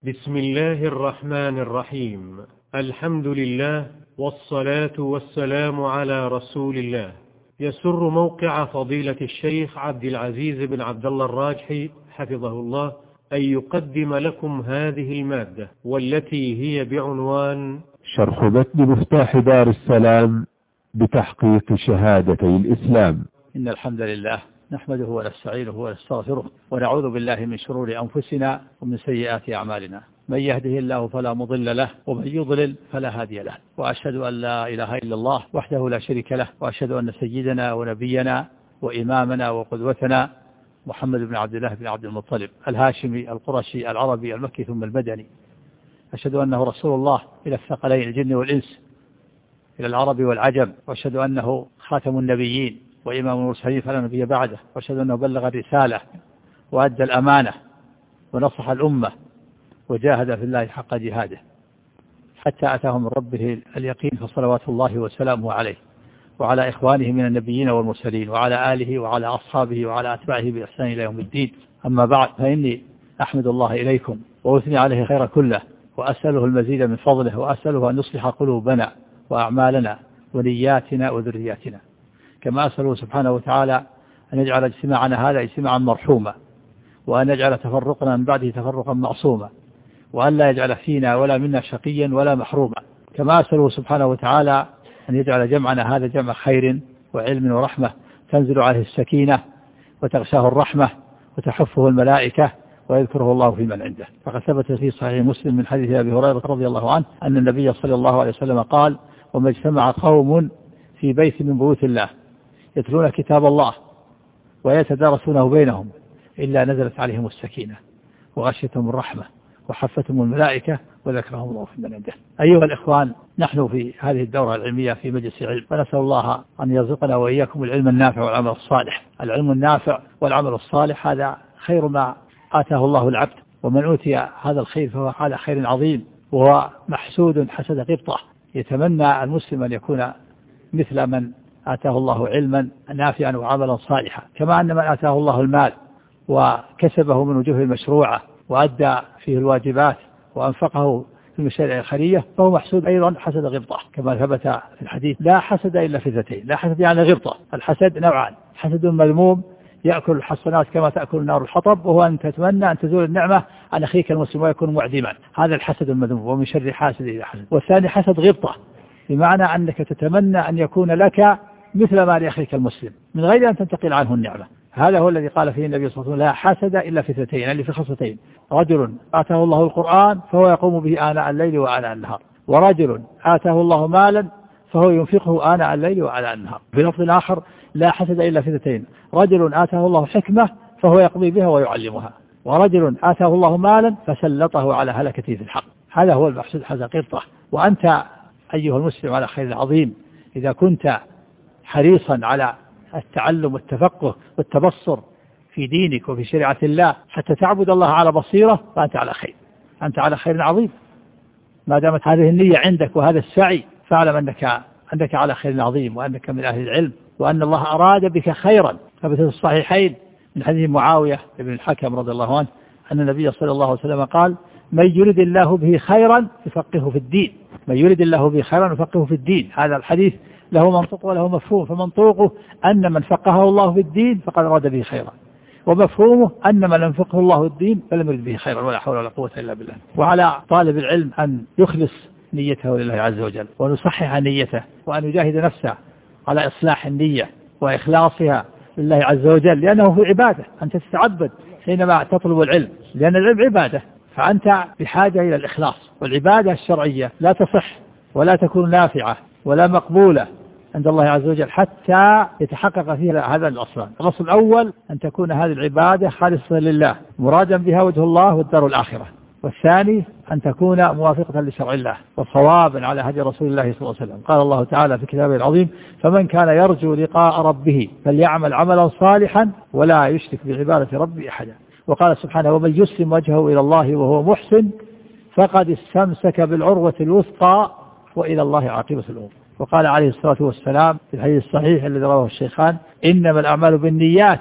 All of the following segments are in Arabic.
بسم الله الرحمن الرحيم. الحمد لله والصلاة والسلام على رسول الله. يسر موقع فضيلة الشيخ عبد العزيز بن عبد الله الراجحي حفظه الله أن يقدم لكم هذه المادة، والتي هي بعنوان شرح متن مفتاح دار السلام بتحقيق شهادتي الإسلام. إن الحمد لله نحمده ونستعينه ونستغفره ونعوذ بالله من شرور أنفسنا ومن سيئات أعمالنا. من يهده الله فلا مضل له ومن يضلل فلا هادي له، وأشهد أن لا إله إلا الله وحده لا شريك له، وأشهد أن سيدنا ونبينا وإمامنا وقدوتنا محمد بن عبد الله بن عبد المطلب الهاشمي القرشي العربي المكي ثم المدني. أشهد أنه رسول الله إلى الثقلين الجن والإنس، إلى العرب والعجم، وأشهد أنه خاتم النبيين وإمام المرسلين فلا نبي بعده، وأشهد أنه بلغ الرسالة وأدى الأمانة ونصح الأمة وجاهد في الله حق جهاده حتى أتاه من ربه اليقين، فصلوات الله وسلامه عليه وعلى إخوانه من النبيين والمرسلين وعلى آله وعلى أصحابه وعلى أتباعه بإحسان إلى يوم الدين. أما بعد، فإني أحمد الله إليكم وأثني عليه خير كله، وأسأله المزيد من فضله، وأسأله أن يصلح قلوبنا وأعمالنا ونياتنا وذرياتنا، كما أسأله سبحانه وتعالى أن يجعل اجتماعنا هذا اجتماعا مرحوما، وأن يجعل تفرقنا من بعده تفرقا معصوما، وأن لا يجعل فينا ولا منا شقيا ولا محروما. كما أسأله سبحانه وتعالى أن يجعل جمعنا هذا جمع خير وعلم ورحمة تنزل عليه السكينة وتغشاه الرحمة وتحفه الملائكة ويذكره الله في من عنده. فقد ثبت في صحيح مسلم من حديث أبي هريرة رضي الله عنه أن النبي صلى الله عليه وسلم قال: وما اجتمع قوم في بيت من بيوت الله يتلون كتاب الله ويتدارسونه بينهم إلا نزلت عليهم السكينة وغشيتهم الرحمة وحفتهم الملائكة وذكرهم الله في من عنده. أيها الإخوان، نحن في هذه الدورة العلمية في مجلس علم، ونسأل الله أن يرزقنا وإياكم العلم النافع والعمل الصالح. العلم النافع والعمل الصالح هذا خير ما آتاه الله العبد، ومن أوتي هذا الخير فهو على خير عظيم، وهو محسود حسد قبطة. يتمنى المسلم أن يكون مثل من آتاه الله علما نافعا وعملا صالحا، كما أن من آتاه الله المال وكسبه من وجوه المشروعة وأدى فيه الواجبات وأنفقه في المشاريع الخيرية فهو محسود أيضا حسد غبطة، كما ثبت في الحديث: لا حسد إلا في اثنتين. لا حسد يعني غبطة. الحسد نوعان: حسد مذموم يأكل الحسنات كما تأكل النار الحطب، وهو أن تتمنى أن تزول النعمة عن أخيك المسلم ويكون معدما، هذا الحسد المذموم، ومن شر حاسد إذا حسد. والثاني حسد غبطة، بمعنى أنك تتمنى أن يكون لك مثل ما لأخيك المسلم من غير أن تنتقل عنه النعمة. هذا هو الذي قال فيه النبي صلى الله عليه وسلم: لا حسد إلا في اثنتين، يعني في خصلتين: رجل آتاه الله القرآن فهو يقوم به آناء الليل وآناء النهار، ورجل آتاه الله مالا فهو ينفقه آناء الليل وآناء النهار. في لفظ آخر: لا حسد إلا في اثنتين: رجل آتاه الله حكمة فهو يقضي بها ويعلمها، ورجل آتاه الله مالا فسلطه على هلكته في الحق. هذا هو المحسود حسد قرطة. وأنت أيها المسلم على خير عظيم إذا كنت حريصا على التعلم والتفقه والتبصر في دينك وفي شريعة الله حتى تعبد الله على بصيرة، فأنت على خير، أنت على خير عظيم. ما دامت هذه النية عندك وهذا السعي، فاعلم أنك على خير عظيم، وأنك من أهل العلم، وأن الله أراد بك خيرا. ثبت في الصحيحين من حديث معاوية بن الحكم رضي الله عنه أن النبي صلى الله عليه وسلم قال: من يرد الله به خيرا يفقهه في الدين. من يرد الله به خيرا يفقهه في الدين. هذا الحديث له منطق وله مفهوم، فمنطوقه أن من فقهه الله في الدين فقد أراد به خيرا، ومفهومه أن من لم يفقه الله الدين فلم يرد به خيرا، ولا حول ولا قوة إلا بالله. وعلى طالب العلم أن يخلص نيته لله عز وجل، ونصحح نيته، وأن يجاهد نفسه على إصلاح النية وإخلاصها لله عز وجل، لأنه في عبادة. أنت تتعبد حينما تطلب العلم، لأن العلم عبادة، فأنت بحاجة إلى الإخلاص. والعبادة الشرعية لا تصح ولا تكون نافعة ولا مقبولة عند الله عز وجل حتى يتحقق فيها هذا الأصلان. الأصل الأول أن تكون هذه العبادة خالصة لله مرادا بها وجه الله والدار الآخرة. والثاني أن تكون موافقة لشرع الله وصوابا على هدي رسول الله صلى الله عليه وسلم. قال الله تعالى في كتابه العظيم: فمن كان يرجو لقاء ربه فليعمل عملا صالحا ولا يشرك بعبادة ربه أحدا. وقال سبحانه: ومن يسلم وجهه إلى الله وهو محسن فقد استمسك بالعروة الوثقى وإلى الله عاقبة الأمور. وقال عليه الصلاة والسلام في الحديث الصحيح الذي رواه الشيخان: إنما الأعمال بالنيات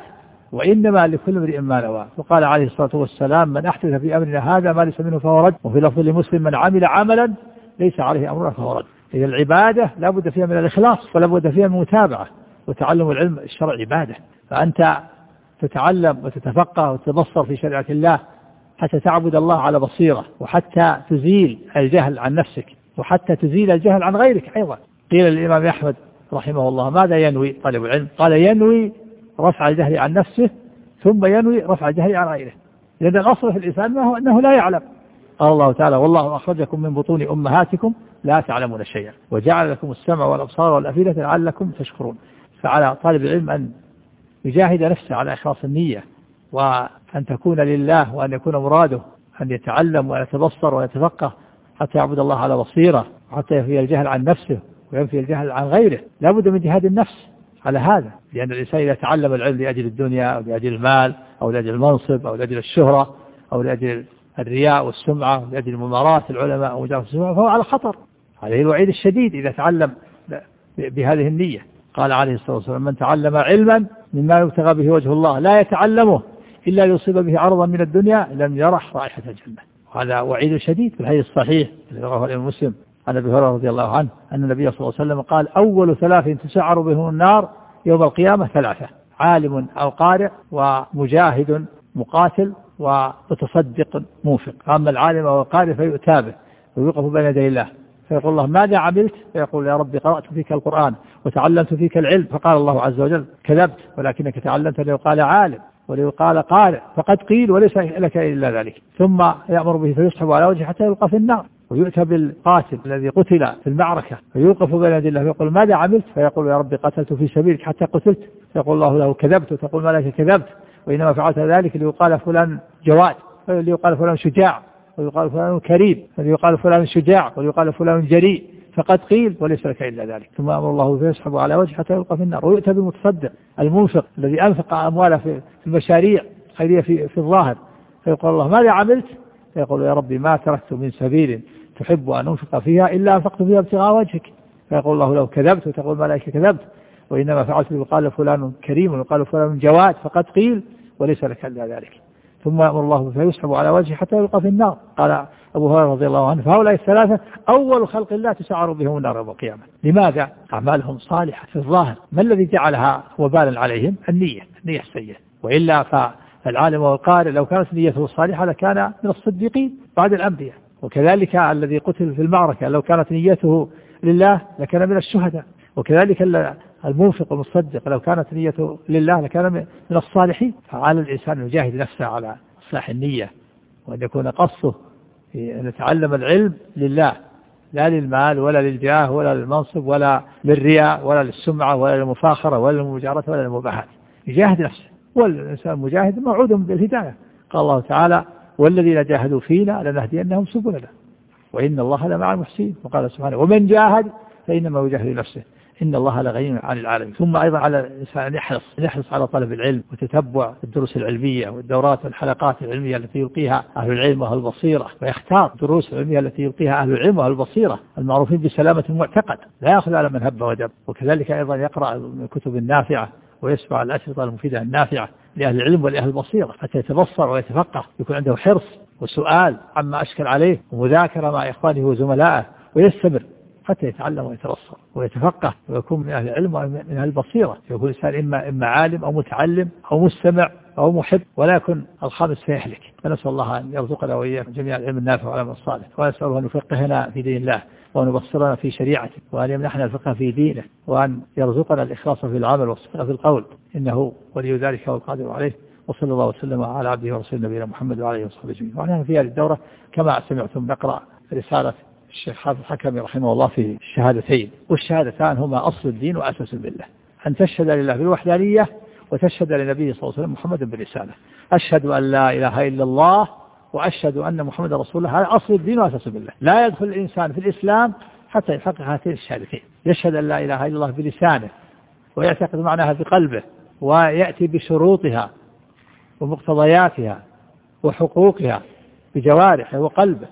وإنما لكل امرئ ما نوى. وقال عليه الصلاة والسلام: من أحدث في أمرنا هذا ما ليس منه فهو رد. وفي لفظ لمسلم: من عمل عملا ليس عليه أمرنا فهو رد. إذا العبادة لا بد فيها من الإخلاص ولا بد فيها من المتابعة، وتعلم العلم الشرعي عبادة. فأنت تتعلم وتتفقه وتتبصر في شريعة الله حتى تعبد الله على بصيرة، وحتى تزيل الجهل عن نفسك، وحتى تزيل الجهل عن غيرك أيضا. قيل للإمام أحمد رحمه الله: ماذا ينوي طالب العلم؟ قال: ينوي رفع الجهل عن نفسه ثم ينوي رفع الجهل عن غيره، لأن الأصل في الإنسان ما هو أنه لا يعلم. قال الله تعالى: والله أخرجكم من بطون أمهاتكم لا تعلمون شيئا وجعل لكم السمع والأبصار والأفئدة لعلكم تشكرون. فعلى طالب العلم أن يجاهد نفسه على إخلاص النية، وأن تكون لله، وأن يكون مراده أن يتعلم ويتبصر ويتفقه حتى يعبد الله على بصيرة، حتى ينفي الجهل عن نفسه وينفي الجهل عن غيره. لا بد من جهاد النفس على هذا، لأن الإنسان إذا تعلم العلم لأجل الدنيا أو لأجل المال أو لأجل المنصب أو لأجل الشهرة أو لأجل الرياء والسمعة أو لأجل ممارات العلماء أو مجالس السمعة، فهو على خطر. عليه الوعيد الشديد إذا تعلم بهذه النية. قال عليه الصلاة والسلام: من تعلم علما مما يبتغى به وجه الله لا يتعلمه إلا ليصيب به عرضا من الدنيا لم يرح رائحة الجنة. وهذا وعيد شديد في الحديث الصحيح الذي رواه الإمام مسلم عن أبي هريرة رضي الله عنه أن النبي صلى الله عليه وسلم قال: أول 3 تسعر بهم النار يوم القيامة 3: عالم أو قارئ، ومجاهد مقاتل، ومتصدق منفق. أما العالم أو القارئ فيؤتى به ويوقف بين يدي الله فيقول الله: ماذا عملت؟ فيقول: يا ربي قرأت فيك القرآن وتعلمت فيك العلم. فقال الله عز وجل: كذبت، ولكنك تعلمت ليقال عالم وليقال قارئ، فقد قيل وليس لك إلا ذلك. ثم يأمر به فيسحب على وجهه حتى يلقى في النار. ويؤتى بالقاتل الذي قتل في المعركة فيوقف بين يدي الله فيقول: ماذا عملت؟ فيقول: يا ربي قتلت في سبيلك حتى قتلت. فيقول الله له: كذبت. وتقول: ما لك كذبت، وإنما فعلت ذلك ليقال فلان جواد، وليقال فلان شجاع، ويقال فلان كريم، وليقال فلان شجاع، وليقال فلان جريء، فقد قيل وليس لك إلا ذلك. ثم أمر الله فيسحب على وجهه حتى يلقى في النار. ويؤتى بالمتصدق المنفق الذي أنفق أمواله في المشاريع خيرية في الظاهر فيقول الله: ماذا عملت؟ فيقول: يا ربي ما تركت من سبيل تحب أن أنفق فيها إلا أنفقت فيها ابتغاء وجهك. فيقول الله: لو كذبت. وتقول الملائكة: كذبت، وإنما فعلت يقال فلان كريم ويقال فلان جواد، فقد قيل وليس لك إلا ذلك. ثم أمر الله فيسحب على وجهه حتى يلقى في النار. قال أبو هريرة رضي الله عنه: فهؤلاء 3 أول خلق الله تسعر بهم النار يوم القيامة. لماذا؟ أعمالهم صالحة في الظاهر. ما الذي جعلها وبالا عليهم؟ النية السيئة. وإلا فالعالم والقارئ لو كانت نيته صالحة لكان من الصديقين بعد الأنبياء. وكذلك الذي قتل في المعركة لو كانت نيته لله لكان من الشهداء. وكذلك المنفق المصدق لو كانت نيته لله لكان من الصالحين. فعلى الإنسان يجاهد نفسه على إصلاح النية، وأن يكون قصده أن يتعلم العلم لله، لا للمال ولا للجاه ولا للمنصب ولا للرياء ولا للسمعة ولا للمفاخرة ولا للمجارة ولا للمباحات. يجاهد نفسه، والإنسان مجاهد موعود بالهداية. قال الله تعالى: والذين جاهدوا فينا لنهدينهم سبلنا وإن الله لمع المحسنين. وقال سبحانه: ومن جاهد فإنما يجاهد نفسه إن الله لغني عن العالمين. ثم أيضا على الإنسان أن يحرص على طلب العلم وتتبع الدروس العلمية والدورات والحلقات العلمية التي يلقيها أهل العلم وأهل البصيرة، ويختار الدروس العلمية التي يلقيها أهل العلم وأهل البصيرة المعروفين بسلامة المعتقد، لا يأخذ على من هب ودب. وكذلك أيضا يقرأ الكتب النافعة ويسمع الأشرطة المفيدة النافعة لأهل العلم ولأهل البصيرة حتى يتبصر ويتفقه، يكون عنده حرص وسؤال عما أشكل عليه ومذاكرة مع إخوانه وزملائه، ويستمر حتى يتعلم ويتبصر ويتفقه ويكون من أهل العلم ومن أهل البصيرة. يكون الإنسان إما عالم أو متعلم أو مستمع أو محب، ولا يكون الخامس فيهلك. فنسأل الله أن يرزقنا وإياكم جميع العلم النافع والعمل الصالح، ونسأله أن يفقهنا في دين الله وأن يبصرنا في شريعته وأن يمنحنا الفقه في دينه وأن يرزقنا الإخلاص في العمل والصدق في القول، إنه ولي ذلك والقادر عليه. وصلى الله وسلم على عبده ورسوله نبينا محمد وعلى آله وصحبه أجمعين. ونحن في هذه الدورة كما سمعتم نقرأ رسالة الشيخ حافظ الحكمي رحمه الله في الشهادتين، والشهادتان هما أصل الدين وأساس الملة، أن تشهد لله بالوحدانية وتشهد لنبيه صلى الله عليه وسلم محمد بالرسالة. أشهد أن لا إله إلا الله وأشهد أن محمد رسول الله، هذا أصل الدين وأساس الملة. لا يدخل الإنسان في الإسلام حتى يحقق هاتين الشهادتين، يشهد أن لا إله إلا الله بلسانه ويعتقد معناها بقلبه ويأتي بشروطها ومقتضياتها وحقوقها بجوارحه وقلبه،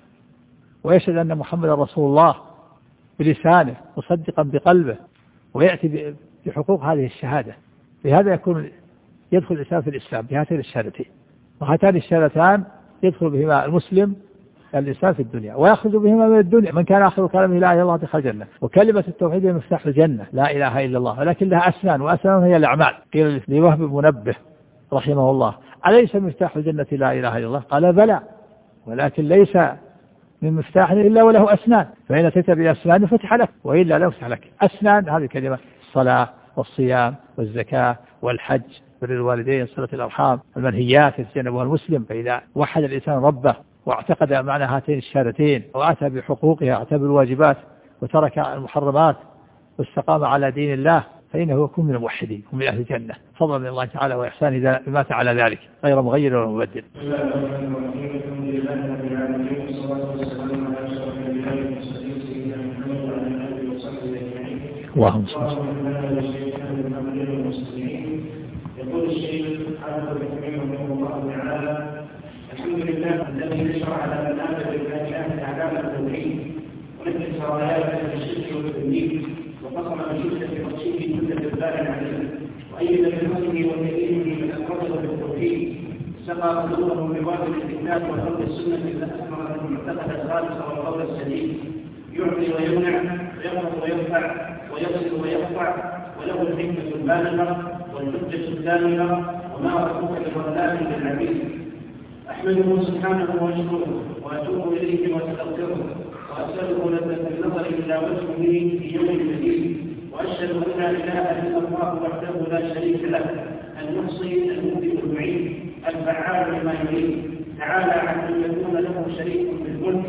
ويشهد أن محمد رسول الله بلسانه مصدقا بقلبه ويأتي بحقوق هذه الشهادة. بهذا يدخل الإنسان في الإسلام بهاتين الشهادتين، وهاتان الشهادتان يدخل بهما المسلم الإنسان في الدنيا ويأخذ بهما من الدنيا. من كان آخر كلامه لا إله إلا الله دخل الجنة. وكلمة التوحيد هي مفتاح الجنة، لا إله إلا الله، ولكن لها أسنان، وأسنان هي الأعمال. قيل لوهب منبه رحمه الله: أليس مفتاح الجنة لا إله إلا الله؟ قال: بلى، ولكن ليس من مفتاح إلا وله أسنان، فإن أتيت بأسنان فتح لك، وإلا لا يفتح لك. أسنان هذه كلمة: الصلاة والصيام والزكاة والحج، بر الوالدين، صلة الأرحام، المنهيات يتجنبها المسلم. فإذا وحد الإنسان ربه واعتقد معنى هاتين الشهادتين وأتى بحقوقها، أتى بالواجبات وترك المحرمات واستقام على دين الله، فإنه يكون من الموحدين ومن أهل الجنة، فضلا من الله تعالى وإحسانه إذا مات على ذلك غير مغير ولا مبدل. اللهم صل يقول الشيخ رحمه الله تعالى: الحمد لله الذي شرع لنا الآن بالكائنات أعلام التوحيد ونفس سرايات الشرك والتمييز، وقسم بشدة تخشيه كل جبار عليه، وأيد بنصره وكريمه من أكرمه بالتوحيد، سقى قلوبهم بوابل الكتاب وفرض السنة الأكبر المعتقد الخالص والقول السليم، يعطي ويمنع ويقرب ويرفع ويصل ويقطع، وله الحكمة البالغة والحجة الكاملة، وما ربك بظلام للعبيد. أحمده سبحانه واشكره وأتوب إليه واستغفره، وأسأله لذة النظر إلى وجهه في يوم جديد، وأشهد أن لا إله إلا الله وحده لا شريك له، المحصي المبدئ المعيد الفعال لما يريد، تعالى عن أن يكون له شريك في الملك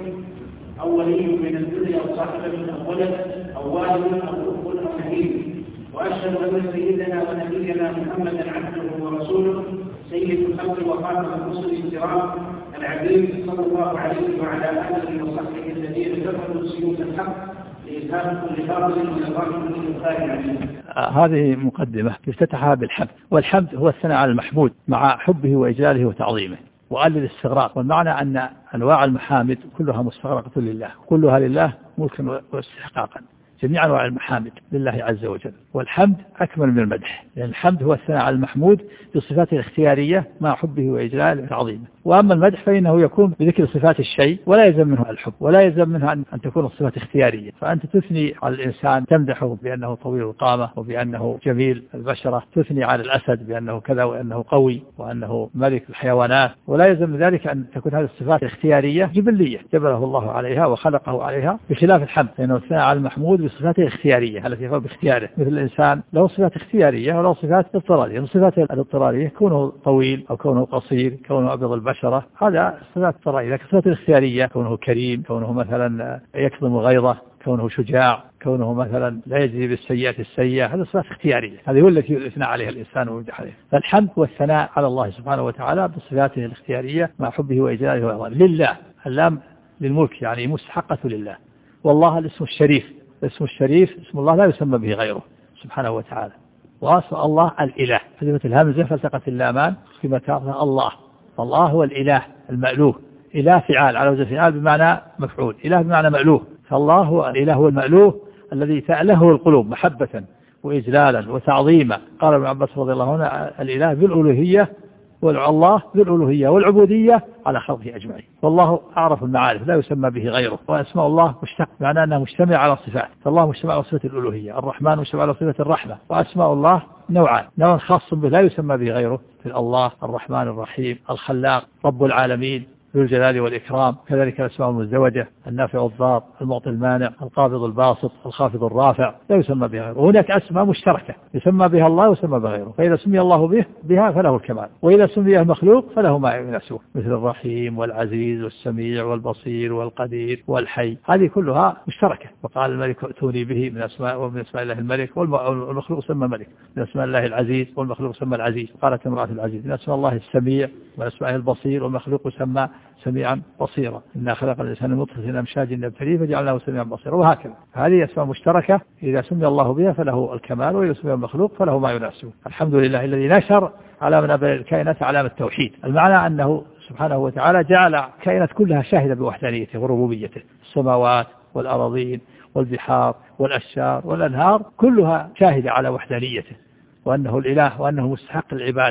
أو ولي من الذل أو صاحب أو ولد أو والد أو أخ أو نبي. وأشهد أن سيدنا ونبينا محمدا عبده ورسوله سيد الخلق وخاتم الرسل الكرام العبيد، صلى الله عليه وعلى آله وصحبه الذين جربوا سيوف الحق لإذهاب كل باطل وإظهار كل خير عليم. هذه مقدمة افتتحها بالحمد، والحمد هو الثناء على المحمود مع حبه وإجلاله وتعظيمه، وقال الاستغراق، والمعنى أن أنواع المحامد كلها مستغرقة لله، كلها لله ملكا واستحقاقا، جميع أنواع المحامد لله عز وجل. والحمد أكمل من المدح، لأن الحمد هو الثناء على المحمود بصفاته الاختيارية مع حبه وإجلاله وتعظيمه. وأما المدح فإنه يكون بذكر صفات الشيء ولا يلزم منه الحب، ولا يلزم منه أن تكون الصفات اختيارية. فأنت تثني على الإنسان تمدحه بأنه طويل القامة وبأنه جميل البشرة، تثني على الأسد بأنه كذا وأنه قوي وأنه ملك الحيوانات، ولا يلزم من ذلك أن تكون هذه الصفات اختيارية جبلية جبله الله عليها وخلقه عليها، بخلاف الحمد لأنه الثناء على المحمود بصفاته الاختيارية التي هو باختياره. مثل الإنسان له صفات اختيارية وله صفات اضطرارية. الصفات الاضطرارية كونه طويل أو كونه قصير، كونه أبيض البشرة، هذا صفات اضطرارية. لكن الصفات الاختيارية كونه كريم، كونه مثلا يكظم غيظه، كونه شجاع، كونه مثلا لا يجزي بالسيئات السيئة، هذه صفات اختيارية، هذه هو التي يثنى عليها الإنسان ويمدح عليها. فالحمد هو الثناء على الله سبحانه وتعالى بصفاته الاختيارية مع حبه وإجلاله وإعظامه. لله، اللام للملك يعني مستحقة لله. والله الاسم الشريف، اسم الشريف اسم الله لا يسمى به غيره سبحانه وتعالى. واسم الله الإله، حذفت الهمزة فالتقت اللامان في مكانها الله. الله هو الإله المألوه، إله فعال على وزن فعال بمعنى مفعول، إله بمعنى مألوه. فالله هو الإله هو المألوه الذي تأله القلوب محبة وإجلالا وتعظيما. قال ابن عباس رضي الله عنه: الإله بالألوهية، والله بالألوهية والعبودية على خلقه أجمعين. والله أعرف المعارف لا يسمى به غيره. وأسماء الله مشتق معناه أنها مجتمع على صفات، فالله مجتمع على صفة الألوهية، الرحمن مجتمع على صفة الرحمة. وأسماء الله نوعان، نوع خاص به لا يسمى به غيره، في الله الرحمن الرحيم الخلاق رب العالمين ذو الجلال والإكرام. كذلك الأسماء المزدوجة: النافع الضار، المعطي المانع، القابض الباسط، الخافض الرافع، لا يسمى بها غيره. وهناك أسماء مشتركة يسمى بها الله ويسمى بها غيره، فإذا سمي الله بها فله الكمال، وإذا سمي به المخلوق فله ما يناسبه، مثل الرحيم والعزيز والسميع والبصير والقدير والحي، هذه كلها مشتركة. وقال الملك ائتوني به من أسماء، ومن أسماء الله الملك، والمخلوق سمى ملك. من أسماء الله العزيز والمخلوق سمى العزيز، قالت امرأة العزيز. من أسماء الله السميع ومن أسماء البصير والمخلوق سمى سميعا بصيرا. إنا خلق الإنسان من نطفة أمشاج نبتليه فجعلناه سميعا بصيرا، وهكذا. هذه أسماء مشتركة، إذا سمي الله بها فله الكمال، وإذا سمي المخلوق فله ما يناسبه. الحمد لله الذي نشر على من أبنى الكائنات علامة التوحيد. المعنى أنه سبحانه وتعالى جعل الكائنات كلها شاهدة بوحدانيته وربوبيته، السماوات والأراضين والبحار والأشجار والأنهار كلها شاهدة على وحدانيته، وأنه الإله وأنه مستحق العبادة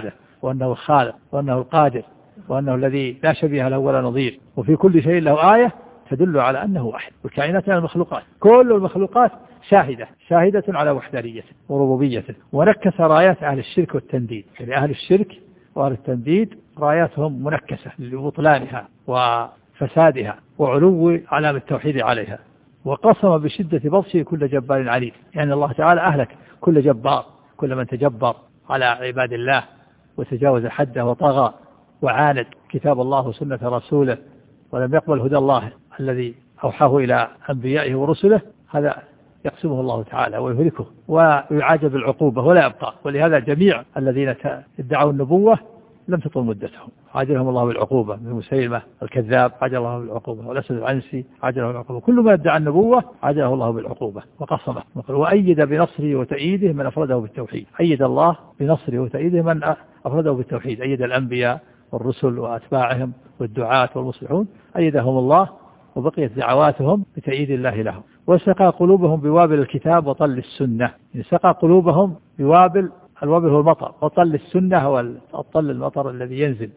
وأنه الخالق وأنه القادر وأنه الذي لا شبيه له ولا نظير، وفي كل شيء له آية تدل على أنه واحد. والكائنات من المخلوقات، كل المخلوقات شاهدة على وحدانيته وربوبيته. ونكس رايات أهل الشرك والتنديد، يعني أهل الشرك وأهل التنديد راياتهم منكسة لبطلانها وفسادها وعلو علامة التوحيد عليها. وقسم بشدة بطشه كل جبار عنيد، يعني الله تعالى أهلك كل جبار، كل من تجبر على عباد الله وتجاوز حده وطغى وعاند كتاب الله وسنة رسوله ولم يقبل هدى الله الذي أوحاه إلى أنبيائه ورسله، هذا يقسمه الله تعالى ويهلكه ويعاجب بالعقوبة ولا يبقى. ولهذا جميع الذين ادعوا النبوة لم تطول مدتهم، عاجلهم الله بالعقوبة، من مسيلمة الكذاب عاجل الله بالعقوبة، والأسد العنسي عاجله بالعقوبة، كل ما ادعى النبوة عاجله الله بالعقوبة وقصمه. وأيد بنصره وتأييده من أفرده بالتوحيد، أيد الله بنصره وتأييده من أفرده بالتوحيد، أيد الأنبياء والرسل وأتباعهم والدعاة والمصلحون، أيدهم الله وبقيت دعواتهم بتأييد الله لهم. وسقى قلوبهم بوابل الكتاب وطل السنة، يعني سقى قلوبهم بوابل، الوابل هو المطر، وطل السنة هو الطل المطر الذي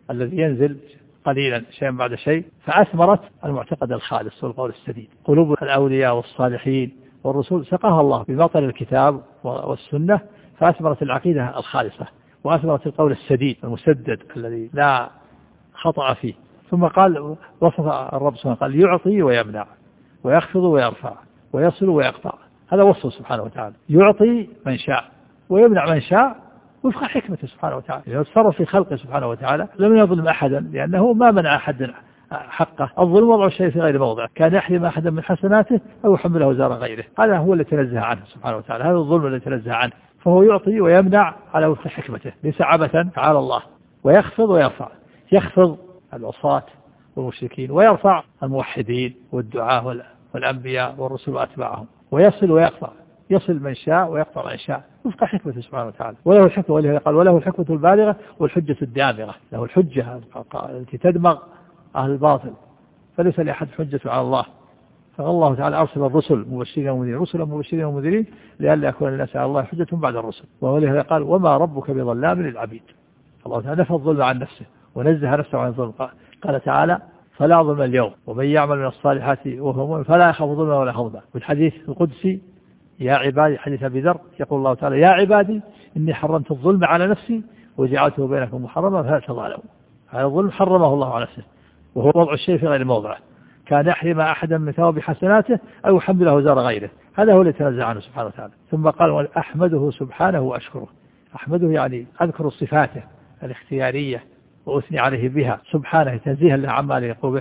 ينزل قليلا شيئا بعد شيء، فأثمرت المعتقد الخالص والقول السديد. قلوب الأولياء والصالحين والرسول سقاها الله بمطر الكتاب والسنة، فأثمرت العقيدة الخالصة وأثمرت القول السديد المسدد الذي لا خطأ فيه. ثم قال وصف الرب سبحانه قال يعطي ويمنع ويخفض ويرفع ويصل ويقطع، هذا وصفه سبحانه وتعالى، يعطي من شاء ويمنع من شاء وفق حكمته سبحانه وتعالى. يتصرف في خلقه سبحانه وتعالى، لم يظلم أحدا لأنه ما منع أحد حقه. الظلم وضع الشيء في غير موضع، كان يحرم أحدا من حسناته أو يحمله وزار غيره، هذا هو الذي تنزه عنه سبحانه وتعالى، هذا الظلم الذي تنزه عنه. فهو يعطي ويمنع على وفق حكمته ليس عبثا تعالى الله. ويخفض ويرفع، يخفض العصاة والمشركين ويرفع الموحدين والدعاة والأنبياء والرسل وأتباعهم. ويصل ويقطع، يصل من شاء ويقطع من شاء وفق حكمته سبحانه وتعالى. وله الحكمة، ولهذا قال وله الحكمة البالغة والحجة الدامغة، له الحجة التي تدمغ أهل الباطل، فليس لأحد حجة على الله. فالله تعالى أرسل الرسل مبشرين ومنذرين، رسلا مبشرين ومنذرين لئلا يكون للناس على الله حجة بعد الرسل. ولهذا قال وما ربك بظلام للعبيد، الله تعالى نفى الظلم عن نفسه ونزه نفسه عن الظلم. قال تعالى فلا ظلم اليوم ومن يعمل من الصالحات وهو مؤمن فلا يخاف ظلما ولا حظا. والحديث القدسي يا عبادي، حديث أبي ذر، يقول الله تعالى يا عبادي إني حرمت الظلم على نفسي وجعلته بينكم محرما فلا تظالموا. هذا الظلم حرمه الله على نفسه، وهو وضع الشيء في غير موضعه، كان يحرم أحدا من ثواب حسناته أو يحمله وزار غيره، هذا هو الذي تنزع عنه سبحانه وتعالى. ثم قال أحمده سبحانه وأشكره، أحمده يعني أذكر صفاته الاختيارية وأثني عليه بها سبحانه تنزيها له عما لا يقوم به،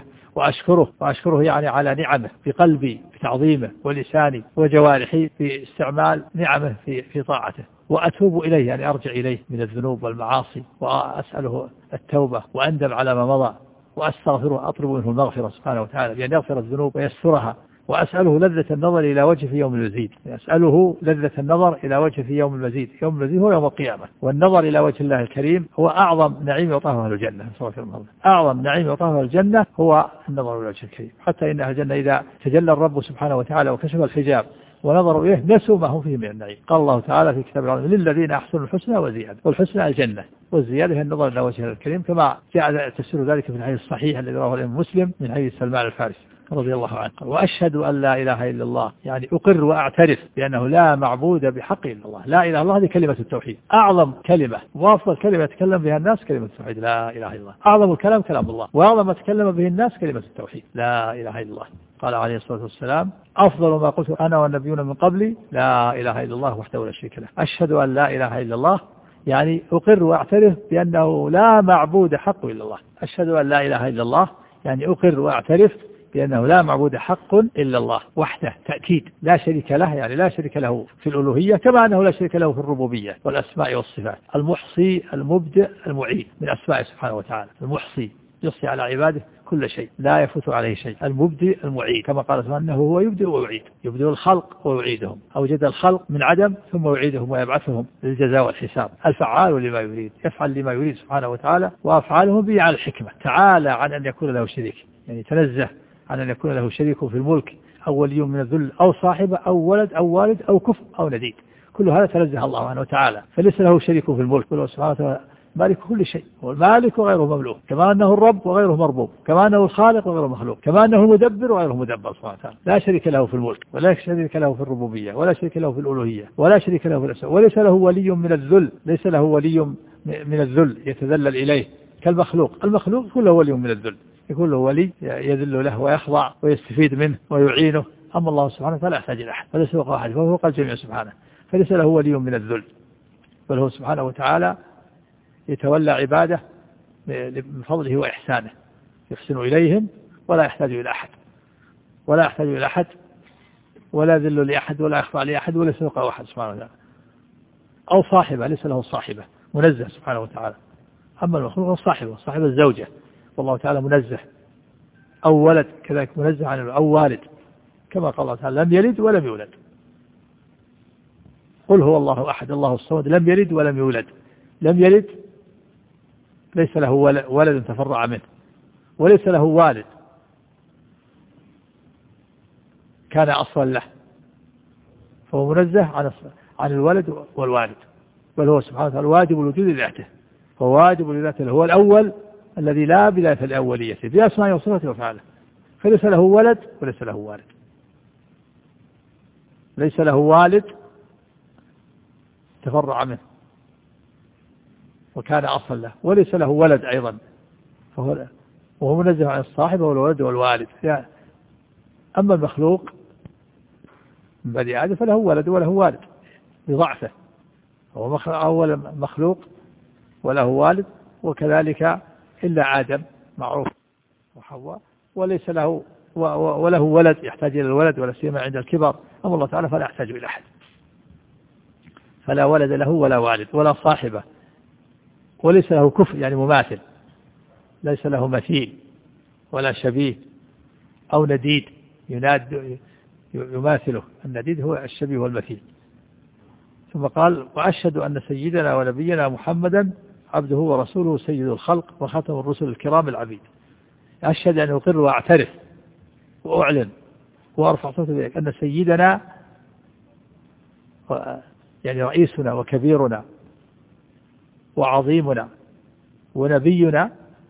وأشكره يعني على نعمه بقلبي بتعظيمه ولساني وجوارحي في استعمال نعمه في طاعته. وأتوب إليه يعني أرجع إليه من الذنوب والمعاصي وأسأله التوبة وأندم على ما مضى وأستغفره، أطلب منه المغفرة سبحانه وتعالى بأن يغفر الذنوب ويسترها. وأسأله لذة النظر إلى وجه في يوم المزيد، أسأله لذة النظر إلى وجه في يوم المزيد. يوم المزيد هو يوم القيامة، والنظر إلى وجه الله الكريم هو أعظم نعيم يعطاه أهل الجنة. أعظم نعيم يعطاه أهل الجنة هو النظر إلى وجه الكريم، حتى إن أهل الجنة إذا تجلى الرب سبحانه وتعالى وكشف الحجاب ونظروا إليه نسوا ما هم فيه من النعيم. قال الله تعالى في كتاب العظيم للذين أحسنوا الحسنى وزيادة، والحسنى الجنة والزيادة هي النظر إلى وجه الكريم، كما جاء تفسير ذلك في الحديث الصحيح الذي رواه الإمام مسلم من حديث سلمان الفارسي رضي الله عنه. وأشهد أن لا إله إلا الله، يعني أقر وأعترف بأنه لا معبود بحق إلا الله. لا إله إلا الله هذه كلمة التوحيد، أعظم كلمة وأفضل كلمة يتكلم بها الناس كلمة التوحيد، لا إله إلا الله. أعظم الكلام كلام الله، وأعظم ما تكلم به الناس كلمة التوحيد، لا إله إلا الله. قال عليه الصلاة والسلام أفضل ما قلت أنا والنبيون من قبلي لا إله إلا الله وحده لا شريك له. أشهد أن لا إله إلا الله يعني أقر وأعترف بأنه لا معبود حق إلا الله. أشهد أن لا إله إلا الله يعني أقر وأعترف بأنه لا معبود حق إلا الله وحده، تأكيد لا شريك له، يعني لا شريك له في الألوهية كما أنه لا شريك له في الربوبية والأسماء والصفات. المحصي المبدئ المعيد من أسماء سبحانه وتعالى، المحصي يحصي على عباده كل شيء لا يفوت عليه شيء. المبدئ المعيد كما قال سبحانه أنه هو يبدئ ويعيد، يبدئ الخلق ويعيدهم، أوجد الخلق من عدم ثم يعيدهم ويبعثهم للجزاء والحساب. الفعال لما يريد، يفعل لما يريد سبحانه وتعالى، وأفعاله به على الحكمة. تعالى عن أن يكون له شريك، يعني تنزه عن أن يكون له شريك في الملك أو ولي من الذل أو صاحبة أو ولد أو والد أو كفء أو نديد، كل هذا تنزه الله عنه وتعالى، فليس له شريك في الملك. قل سبحانه وتعالى مالك كل شيء، هو المالك وغيره مملوك، كما أنه الرب وغيره مربوب، كما أنه الخالق وغيره مخلوق، كما أنه المدبر وغيره مدبر سبحانه وتعالى، لا شريك له في الملك ولا شريك له في الربوبية ولا شريك له في الألوهية ولا شريك له في الأسماء، وليس له ولي من الذل، ليس له ولي من الذل يتذلل إليه كالمخلوق. المخلوق كله ولي من الذل، يكون له ولي يذل له ويخضع ويستفيد منه ويعينه. أما الله سبحانه فلا يحتاج إلى أحد، فليس فوق أحد، فهو فوق الجميع سبحانه، فليس له ولي من الذل، بل هو سبحانه وتعالى يتولى عباده من فضله وإحسانه، يحسن إليهم ولا يحتاج إلى أحد، ولا يحتاج إلى أحد، ولا ذل لأحد ولا يخضع لأحد ولا يسوق أحد سبحانه وتعالى. أو صاحبة، ليس له صاحبة، منزه سبحانه وتعالى. أما المخلوق هو صاحبه، صاحب الزوجة، والله تعالى منزه. أو ولد كذلك منزه عن، أو والد، كما قال الله تعالى لم يلد ولم يولد. قل هو الله أحد الله الصمد لم يلد ولم يولد. لم يلد ليس له ولد تفرع منه، وليس له والد كان أصلا له، فهو منزه عن الولد والوالد، بل هو سبحانه وتعالى واجب الوجود لذاته، فهو واجب لذاته، هو الأول الذي لا بداية لأوليته بأسمائه وصفاته وأفعاله، فليس له ولد وليس له والد، ليس له والد تفرع منه وكان أصلا له، وليس له ولد أيضا، وهو منزه عن الصاحب والولد والوالد. أما المخلوق من بني آدم فله ولد وله والد بضعفه، هو أول مخلوق وله والد، وكذلك إلا آدم معروف وحواء، وليس له وله ولد يحتاج إلى الولد، ولا سيما عند الكبر. أما الله تعالى فلا يحتاج إلى أحد، فلا ولد له ولا والد ولا صاحبة، وليس له كفء يعني مماثل، ليس له مثيل ولا شبيه أو نديد يماثله. النديد هو الشبيه والمثيل. ثم قال وأشهد أن سيدنا ونبينا محمدا عبده ورسوله سيد الخلق وخاتم الرسل الكرام العبيد. أشهد أن أقر وأعترف وأعلن وأرفع صوتي بذلك أن سيدنا يعني رئيسنا وكبيرنا وعظيمنا ونبينا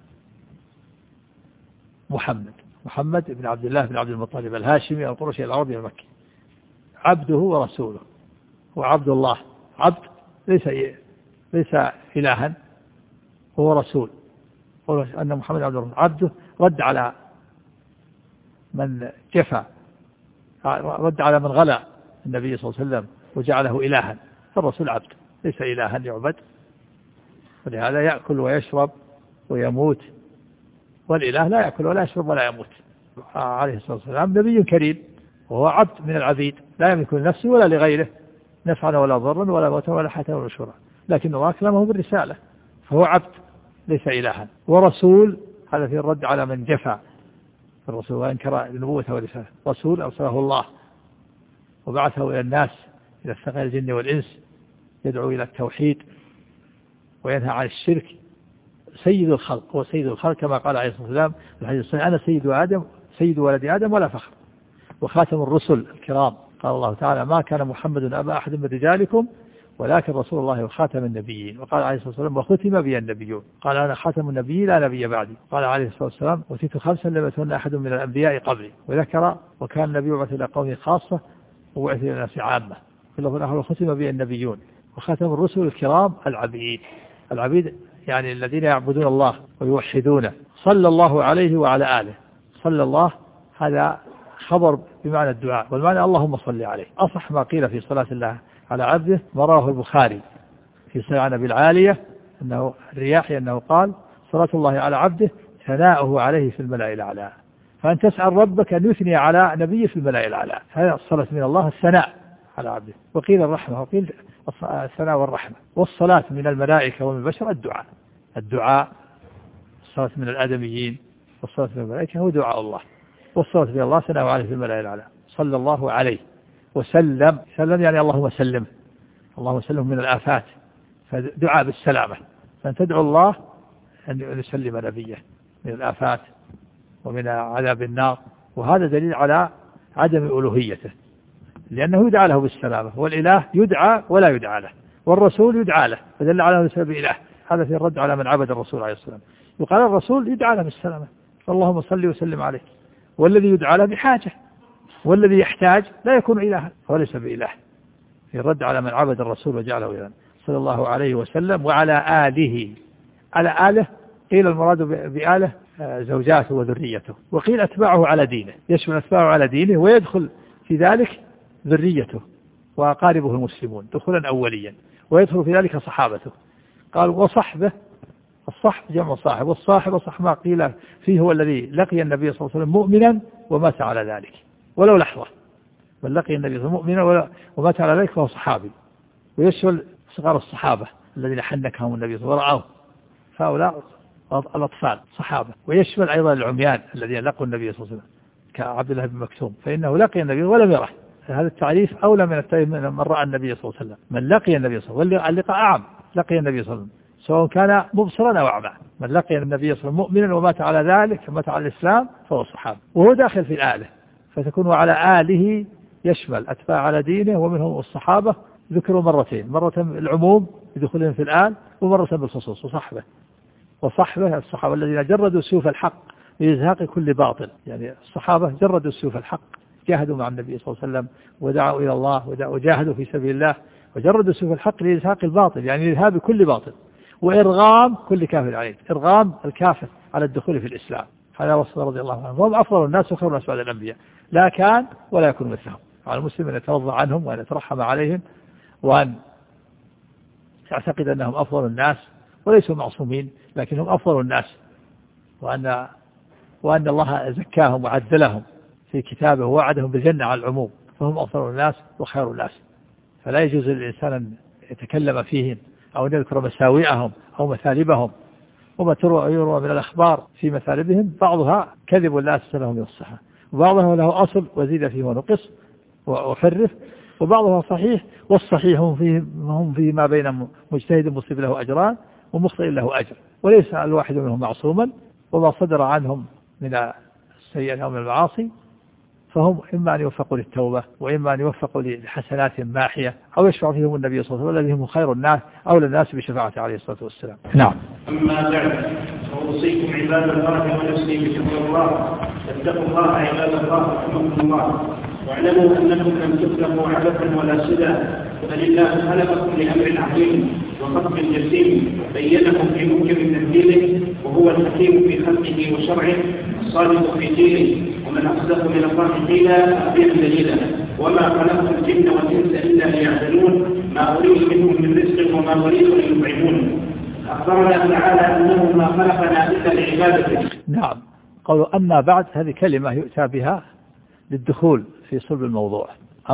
محمد بن عبد الله بن عبد المطلب الهاشمي القرشي العربي المكي، عبده ورسوله. وعبد الله عبد ليس إلها، هو رسول. أن محمد عبده رد على من جفا، رد على من غلا النبي صلى الله عليه وسلم وجعله إلها، فالرسول عبد ليس إلها يعبد، ولهذا يأكل ويشرب ويموت، والإله لا يأكل ولا يشرب ولا يموت عليه الصلاة والسلام. نبي كريم وهو عبد من العبيد، لا يملك لنفسه ولا لغيره نفعا ولا ضرا ولا موتا ولا حياة ولا نشورا، لكن الله أكرمه بالرسالة، فهو عبد ليس إلها. ورسول هذا في الرد على من جفا الرسول وانكر نبوته ورسالته. رسول أرسله الله وبعثه إلى الناس، إلى الثقل الجن والإنس، يدعو إلى التوحيد وينهى عن الشرك. سيد الخلق، هو سيد الخلق كما قال عليه الصلاة والسلام في الحديث الصحيح أنا سيد ولد آدم ولا فخر. وخاتم الرسل الكرام، قال الله تعالى ما كان محمد أبا أحد من رجالكم ولكن رسول الله وخاتم النبيين. وقال عليه الصلاة والسلام وختم بي النبيون، قال أنا خاتم النبي لا نبي بعدي. قال عليه الصلاة والسلام أوتيت 5 لم يؤتهن أحد من الأنبياء قبلي. وذكر وكان النبي يبعث إلى قومه خاصة وبعث إلى الناس عامة. في اللفظ الآخر وختم بي النبيون. وخاتم الرسل الكرام العبيد يعني الذين يعبدون الله ويوحدونه. صلى الله عليه وعلى آله. صلى الله هذا خبر بمعنى الدعاء، والمعنى اللهم صل عليه. أصح ما قيل في صلاة الله على عبده ما رواه البخاري في سنن أبي العالية أنه الرياحي أنه قال صلاة الله على عبده ثناؤه عليه في الملأ الأعلى. فأن تسأل ربك أن يثني على نبيه في الملأ الأعلى، هذا الصلاة من الله الثناء على عبده. وقيل الرحمة، وقيل الثناء والرحمة. والصلاة من الملائكة ومن البشر الدعاء. الصلاة من الآدميين والصلاة من الملائكة هو دعاء الله، والصلاة من الله ثناؤه عليه في الملأ الأعلى. صلى الله عليه وسلم. سلم يعني اللهم سلم من الآفات، فدعاء بالسلامة. فأن تدعو الله أن يسلم نبيه من الآفات ومن عذاب النار. وهذا دليل على عدم ألوهيته، لأنه يدعى له بالسلامة، والإله يدعى ولا يدعى له، والرسول يدعى له، فدل على أنه سبب إله. هذا في الرد على من عبد الرسول عليه السلام. يقال الرسول يدعى له بالسلامة، فاللهم صل وسلم عليه، والذي يدعى له بحاجة، والذي يحتاج لا يكون إلها وليس بإله. في الرد على من عبد الرسول وجعله إلها صلى الله عليه وسلم وعلى آله. على آله قيل المراد بآله زوجاته وذريته، وقيل أتباعه على دينه، يشمل أتباعه على دينه ويدخل في ذلك ذريته وأقاربه المسلمون دخولا أوليا، ويدخل في ذلك صحابته. قال وصحبه، الصحب جمع صاحب، والصاحب صح ما قيل فيه هو الذي لقي النبي صلى الله عليه وسلم مؤمنا ومات على ذلك ولو لحظة، من لقي النبي صلى الله عليه وسلم مؤمنا ومات على ذلك فهو صحابي. ويشمل صغار الصحابة الذين حنكهم النبي صلى الله عليه وسلم ورعوه، فهؤلاء الأطفال صحابة. ويشمل أيضا العميان الذين لقوا النبي صلى الله عليه وسلم كعبد الله بن مكتوم، فإنه لقي النبي ولم يره. هذا التعريف أولى من التعريف من رأى النبي صلى الله عليه وسلم. من لقي النبي صلى الله عليه وسلم، واللقاء أعم، لقي النبي صلى الله عليه وسلم سواء كان مبصرا أو أعمى. من لقي النبي صلى الله عليه وسلم مؤمنا ومات على ذلك ومات على الإسلام فهو صحابي، وهو داخل في الآلة، فتكون على آله يشمل أتباع على دينه ومنهم الصحابة. ذكروا مرتين، مرة العموم بدخولهم في الآل، ومرة بالخصوص. وصحبه الصحابة الذين جردوا سيوف الحق لإزهاق كل باطل، يعني الصحابة جردوا سيوف الحق، جاهدوا مع النبي صلى الله عليه وسلم ودعوا إلى الله وجاهدوا في سبيل الله، وجردوا سيوف الحق لإزهاق الباطل، يعني لإذهاب كل باطل وإرغام كل كافر عليه، إرغام الكافر على الدخول في الإسلام. هذا رسول رضي الله عنه، وهم أفضل الناس وخير الناس بعد الأنبياء، لا كان ولا يكون مثلهم. على المسلم أن يترضى عنهم وأن يترحم عليهم وأن يعتقد أنهم أفضل الناس وليسوا معصومين، لكنهم أفضل الناس، وأن الله زكاهم وعدلهم في كتابه ووعدهم بالجنة على العموم، فهم أفضل الناس وخير الناس. فلا يجوز للإنسان أن يتكلم فيهم أو أن يذكر مساوئهم أو مثالبهم. وما يروى من الأخبار في مثالبهم بعضها كذب لا أساس له من الصحة، وبعضها له أصل وزيد فيه ونقص وحرف، وبعضها صحيح، والصحيح هم فيه ما بين مجتهد مصيب له أجران ومخطئ له أجر، وليس الواحد منهم معصوما. وما صدر عنهم من السيئات أو من المعاصي فهم إما أن يوفقوا للتوبة، وإما أن يوفقوا لحسنات ماحية، أو يشفع فيهم النبي صلى الله عليه وسلم الذي هم خير الناس أولى الناس بشفاعته عليه الصلاة والسلام. نعم. أما بعد، فأوصيكم عباد الله ونفسي بتقوى الله. اتقوا الله عباد الله رحمكم الله، واعلموا أنكم لم تخلقوا عبثا ولا سدى، بل الله خلقكم لأمر عظيم وخطب جسيم بينه في محكم تنزيله، وهو الحكيم في خلقه وشرعه الصادق في دينه، ومن أصدق من الله قيلا أبيا دليلا. وما خلقت الجن والإنس إلا ليعبدون، ما أريد منهم من رزق وما أريد أن يطعمون. أخبرنا تعالى أنه ما خلقنا إلا لعبادته. نعم. قالوا أما بعد، هذه كلمة يؤتى بها للدخول في صلب الموضوع.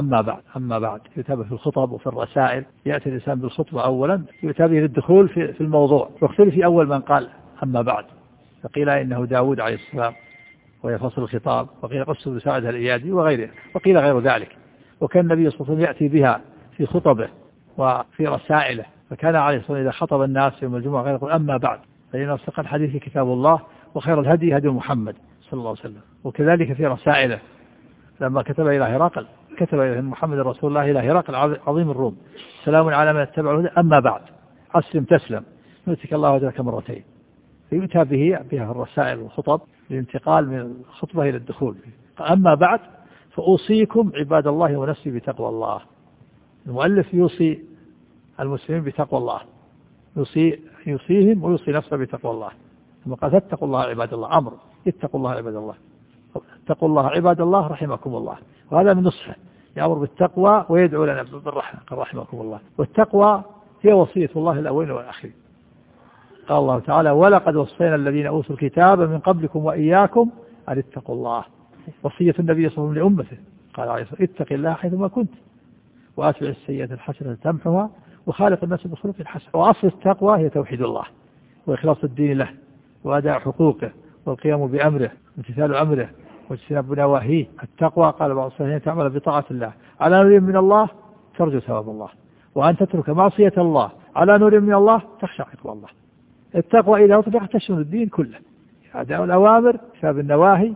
أما بعد يؤتى به في الخطب وفي الرسائل، يأتي الإنسان بالخطبة أولا، يؤتى به للدخول في الموضوع. واختلف في أول من قال أما بعد، فقيل إنه داود عليه السلام وهي فصل الخطاب، وقيل قصة بن سعد الإيادي وغيره، وقيل غير ذلك. وكان النبي صلى الله عليه وسلم يأتي بها في خطبه وفي رسائله، فكان عليه الصلاة والسلام إذا خطب الناس يوم الجمعة غير يقول أما بعد، فإن أصدق الحديث كتاب الله وخير الهدي هدي محمد صلى الله عليه وسلم. وكذلك في رسائله لما كتب إلى هرقل، كتب إلى محمد رسول الله إلى هرقل عظيم الروم: سلام على من اتبع الهدى أما بعد، أسلم تسلم يؤتك الله أجرك مرتين. فيؤتى بها الرسائل والخطب للانتقال من الخطبة إلى الدخول. أما بعد فأوصيكم عباد الله ونفسي بتقوى الله. المؤلف يوصي المسلمين بتقوى الله، يوصيهم ويوصي نفسه بتقوى الله. ثم قال اتقوا الله عباد الله، أمر اتقوا الله عباد الله، اتقوا الله عباد الله رحمكم الله. وهذا من نصحه، يأمر بالتقوى ويدعو لنا بالرحمة رحمكم الله. والتقوى هي وصية الله الأولين والآخرين. قال الله تعالى: ولقد وصينا الذين أوتوا الكتاب من قبلكم وإياكم أن اتقوا الله. وصية النبي صلى الله عليه وسلم لأمته، قال عليه الصلاة والسلام: اتق الله حيثما كنت وأتبع السيئة الحسنة تمحها وخالق الناس بخلق حسن. وأصل التقوى هي توحيد الله وإخلاص الدين له وأداء حقوقه والقيام بأمره وامتثال أمره واجتناب نواهيه. التقوى قال بعض الصالحين: تعمل بطاعة الله على نور من الله ترجو ثواب الله، وأن تترك معصية الله على نور من الله تخشى عقاب الله. التقوى إذا أطلقت تشمل الدين كله، أداء الأوامر اجتناب النواهي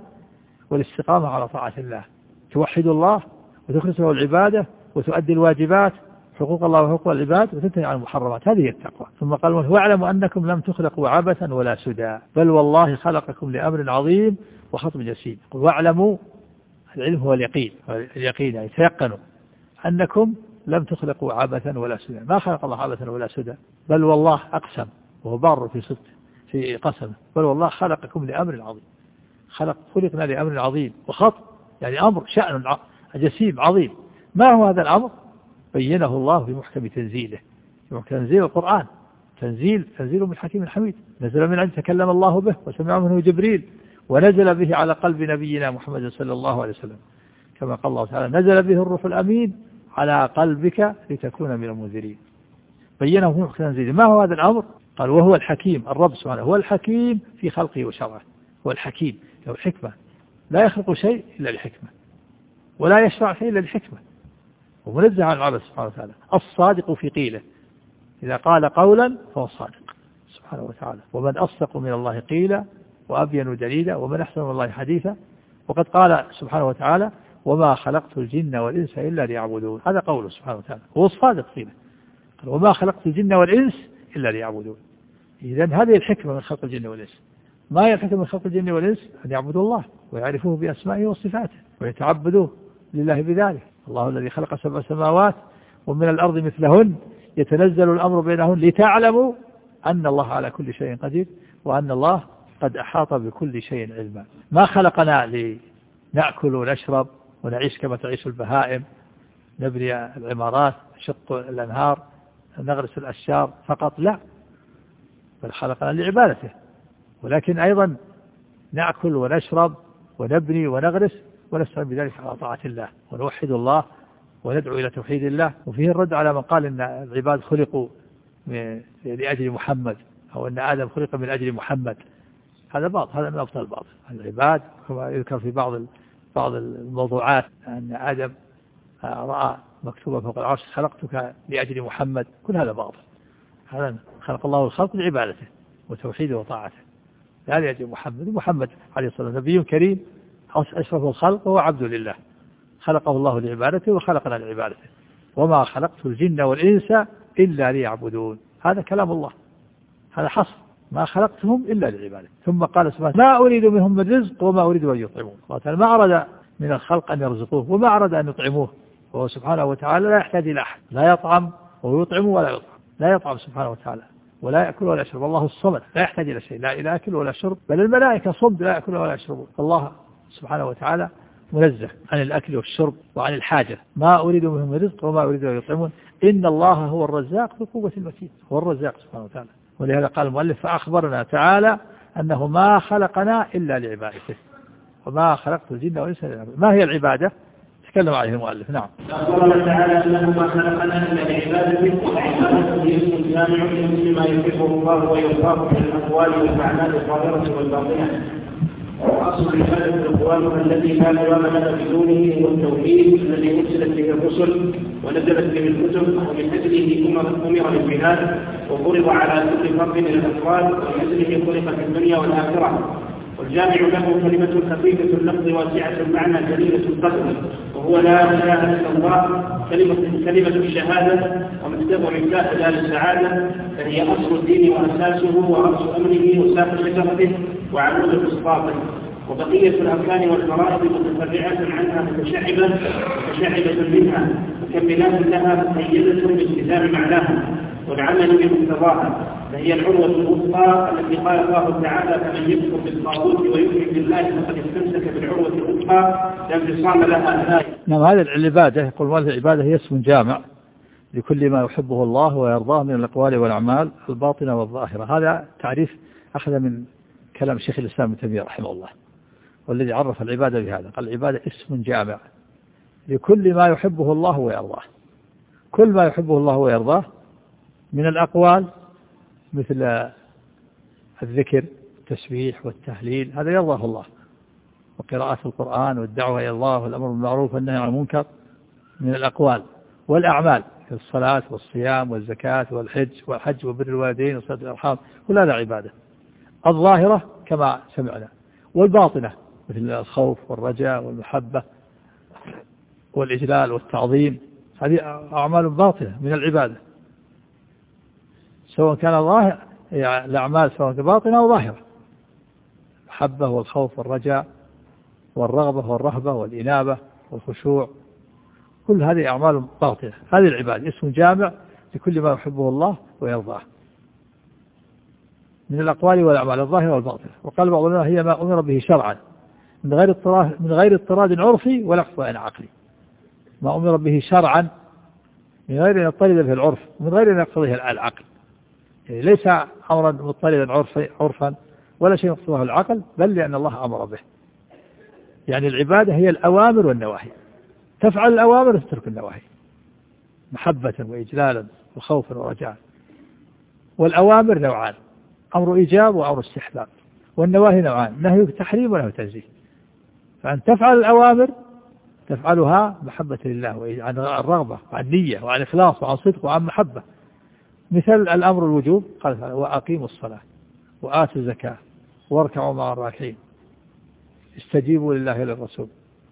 والاستقامة على طاعة الله، توحد الله وتخلص له العبادة وتؤدي الواجبات حقوق الله وحقوق العباد وتنتهي عن المحرمات، هذه التقوى. ثم قال واعلموا أنكم لم تخلقوا عبثا ولا سدى بل والله خلقكم لأمر عظيم وخطب جسيم. واعلموا، العلم هو اليقين يعني تيقنوا أنكم لم تخلقوا عبثا ولا سدى، ما خلق الله عبثا ولا سدى، بل والله أقسم وهو بار في صدق في قسمه، بل والله خلقكم لأمر عظيم. خلقنا لأمر عظيم، وخطب يعني أمر شأن جسيم عظيم. ما هو هذا الأمر؟ بينه الله في محكم تنزيله، في محكم تنزيل القرآن، تنزيل من حكيم حميد، نزل من عند تكلم الله به وسمع منه جبريل ونزل به على قلب نبينا محمد صلى الله عليه وسلم، كما قال الله تعالى نزل به الروح الأمين على قلبك لتكون من المنذرين. بينه في محكم تنزيله. ما هو هذا الأمر؟ قال وهو الحكيم، الرب سبحانه هو الحكيم في خلقه وشرعه، هو الحكيم له الحكمة، لا يخلق شيء إلا لحكمة ولا يشرع شيء إلا لحكمة، ومنزه عن العبث سبحانه وتعالى. الصادق في قيله، إذا قال قولا فهو الصادق سبحانه وتعالى. ومن أصدق من الله قيلا وأبين دليلا ومن أحسن من الله حديثا. وقد قال سبحانه وتعالى وما خلقت الجن والإنس إلا ليعبدون، هذا قوله سبحانه وتعالى، هو الصادق قيله، وما خلقت الجن والإنس إلا ليعبدون. إذن هذه الحكمة من خلق الجن والإنس. ما هي الحكمة من خلق الجن والإنس؟ أن يعبدوا الله ويعرفوه بأسمائه وصفاته ويتعبدوه لله بذلك. الله الذي خلق 7 سماوات ومن الأرض مثلهن يتنزل الأمر بينهن لتعلموا أن الله على كل شيء قدير وأن الله قد أحاط بكل شيء علما. ما خلقنا لنأكل ونشرب ونعيش كما تعيش البهائم، نبني العمارات، نشق الأنهار، نغرس الأشجار فقط، لا، بل خلقنا لعبادته، ولكن أيضا نأكل ونشرب ونبني ونغرس ونستعين بذلك على طاعة الله ونوحد الله وندعو إلى توحيد الله. وفيه الرد على من قال إن العباد خلقوا لأجل محمد أو أن آدم خلق من أجل محمد، هذا باطل، هذا من أبطال الباطل. العباد كما يذكر في بعض الموضوعات أن آدم رأى مكتوبة فوق العرش خلقتك لأجل محمد، كل هذا باطل. هذا خلق الله الخلق لعبادته وتوحيده وطاعته لا لأجل محمد عليه الصلاة والسلام نبي كريم أشرف الخلق وهو عبد لله، خلقه الله لعبادته وخلقنا لعبادته. وما خلقت الجن والإنس إلا ليعبدون، هذا كلام الله، هذا حصر، ما خلقتهم إلا لعبادته. ثم قال سبحانه ما أريد منهم من رزق وما أريد أن يطعمون، الله تعالى ما أراد من الخلق أن يرزقوه وما أراد أن يطعموه، وهو سبحانه وتعالى لا يحتاج إلى أحد، لا يطعم ويطعم ولا يطعم، لا يطعم سبحانه وتعالى ولا يأكل ولا يشرب، الله الصمد لا يحتاج إلى شيء، لا إلى أكل ولا شرب، بل الملائكة صمد لا يأكل ولا يشربون. الله سبحانه وتعالى منزه عن الأكل والشرب وعن الحاجة. ما أريد منهم رزق وما أريد أن يطعمون إن الله هو الرزاق ذو القوة المتين، هو الرزاق سبحانه وتعالى. ولهذا قال المؤلف فأخبرنا تعالى أنه ما خلقنا إلا لعبادته وما خلقت الجن والإنس إلا لعبادته. ما هي العبادة؟ تكلم عليه المؤلف. نعم. أخبرنا تعالى أنه ما خلقنا إلا لعبادته وعبادته اسم جامع لكل ما يحبه الله ويرضاه من الأقوال والأعمال الظاهرة والباطنة. وأصل العبادة الأقوال التي لا دوام لها بدونه هو التوحيد الذي أرسلت به الرسل ونزلت به الكتب ومن أجله أمر الجهاد وفرض على كل فرد من الأفراد ومن أجله خلق في الدنيا والآخرة. والجامع له كلمة خفيفة اللفظ واسعة المعنى جليلة القدر، وهو لا إله إلا الله، كلمة الشهادة ومفتاح دار السعادة، فهي أصل الدين وأساسه ورأس أمره وساق شجرته وعمود فسطاطه. وبقية الأركان والفرائض متفرعة عنها متشعبة منها مكملات لها مقيدة بالتزام معناها والعمل بمقتضاها، فهي العروة الوثقى التي قال الله تعالى فمن يكفر بالطاغوت ويؤمن بالله فقد استمسك بالعروة الوثقى لا انفصام لها. نعم. هذه العبادة يقول والله العبادة هي اسم جامع لكل ما يحبه الله ويرضاه من الأقوال والأعمال الباطنة والظاهرة. هذا تعريف أخذ من كلام شيخ الإسلام ابن تيمية رحمه الله، والذي عرف العبادة بهذا قال العبادة اسم جامع لكل ما يحبه الله ويرضاه. كل ما يحبه الله ويرضاه من الأقوال مثل الذكر والتسبيح والتهليل، هذا يرضاه الله، وقراءة القرآن والدعوة إلى الله والأمر بالمعروف والنهي عن المنكر من الأقوال. والأعمال الصلاة والصيام والزكاة والحج وبر الوالدين وصلة الأرحام، كل هذا عبادة. الظاهرة كما سمعنا، والباطنة مثل الخوف والرجاء والمحبة والإجلال والتعظيم هذه أعمال باطنة من العبادة، سواء كان ظاهر يعني الأعمال سواء باطنة أو ظاهرة، الحبة والخوف والرجاء والرغبة والرهبة والإنابة والخشوع، كل هذه أعمال باطنة. هذه العبادة اسم جامع لكل ما يحبه الله ويرضاه من الأقوال والأعمال الظاهرة والباطنة. وقال بعض العلماء هي ما أمر به شرعا من غير اضطراد عرفي ولا اقتضاء عقلي، ما أمر به شرعا من غير أن يضطرد به العرف ومن غير أن يقتضيه العقل، يعني ليس أمرا مضطردا عرفا ولا شيء يقتضيه العقل، بل لأن الله أمر به. يعني العبادة هي الأوامر والنواهي، تفعل الأوامر وتترك النواهي محبة وإجلالا وخوفا ورجاء. والأوامر نوعان، أمر إيجاب وأمر استحباب، والنواهي نوعان، نهي تحريم ونهي تنزيه. فأن تفعل الأوامر تفعلها محبة لله عن الرغبة وعن نية وعن إخلاص وعن صدق وعن محبة. مثل الأمر الوجوب قال وأقيموا الصلاة وآتوا الزكاة واركعوا مع الراكعين استجيبوا لله وللرسول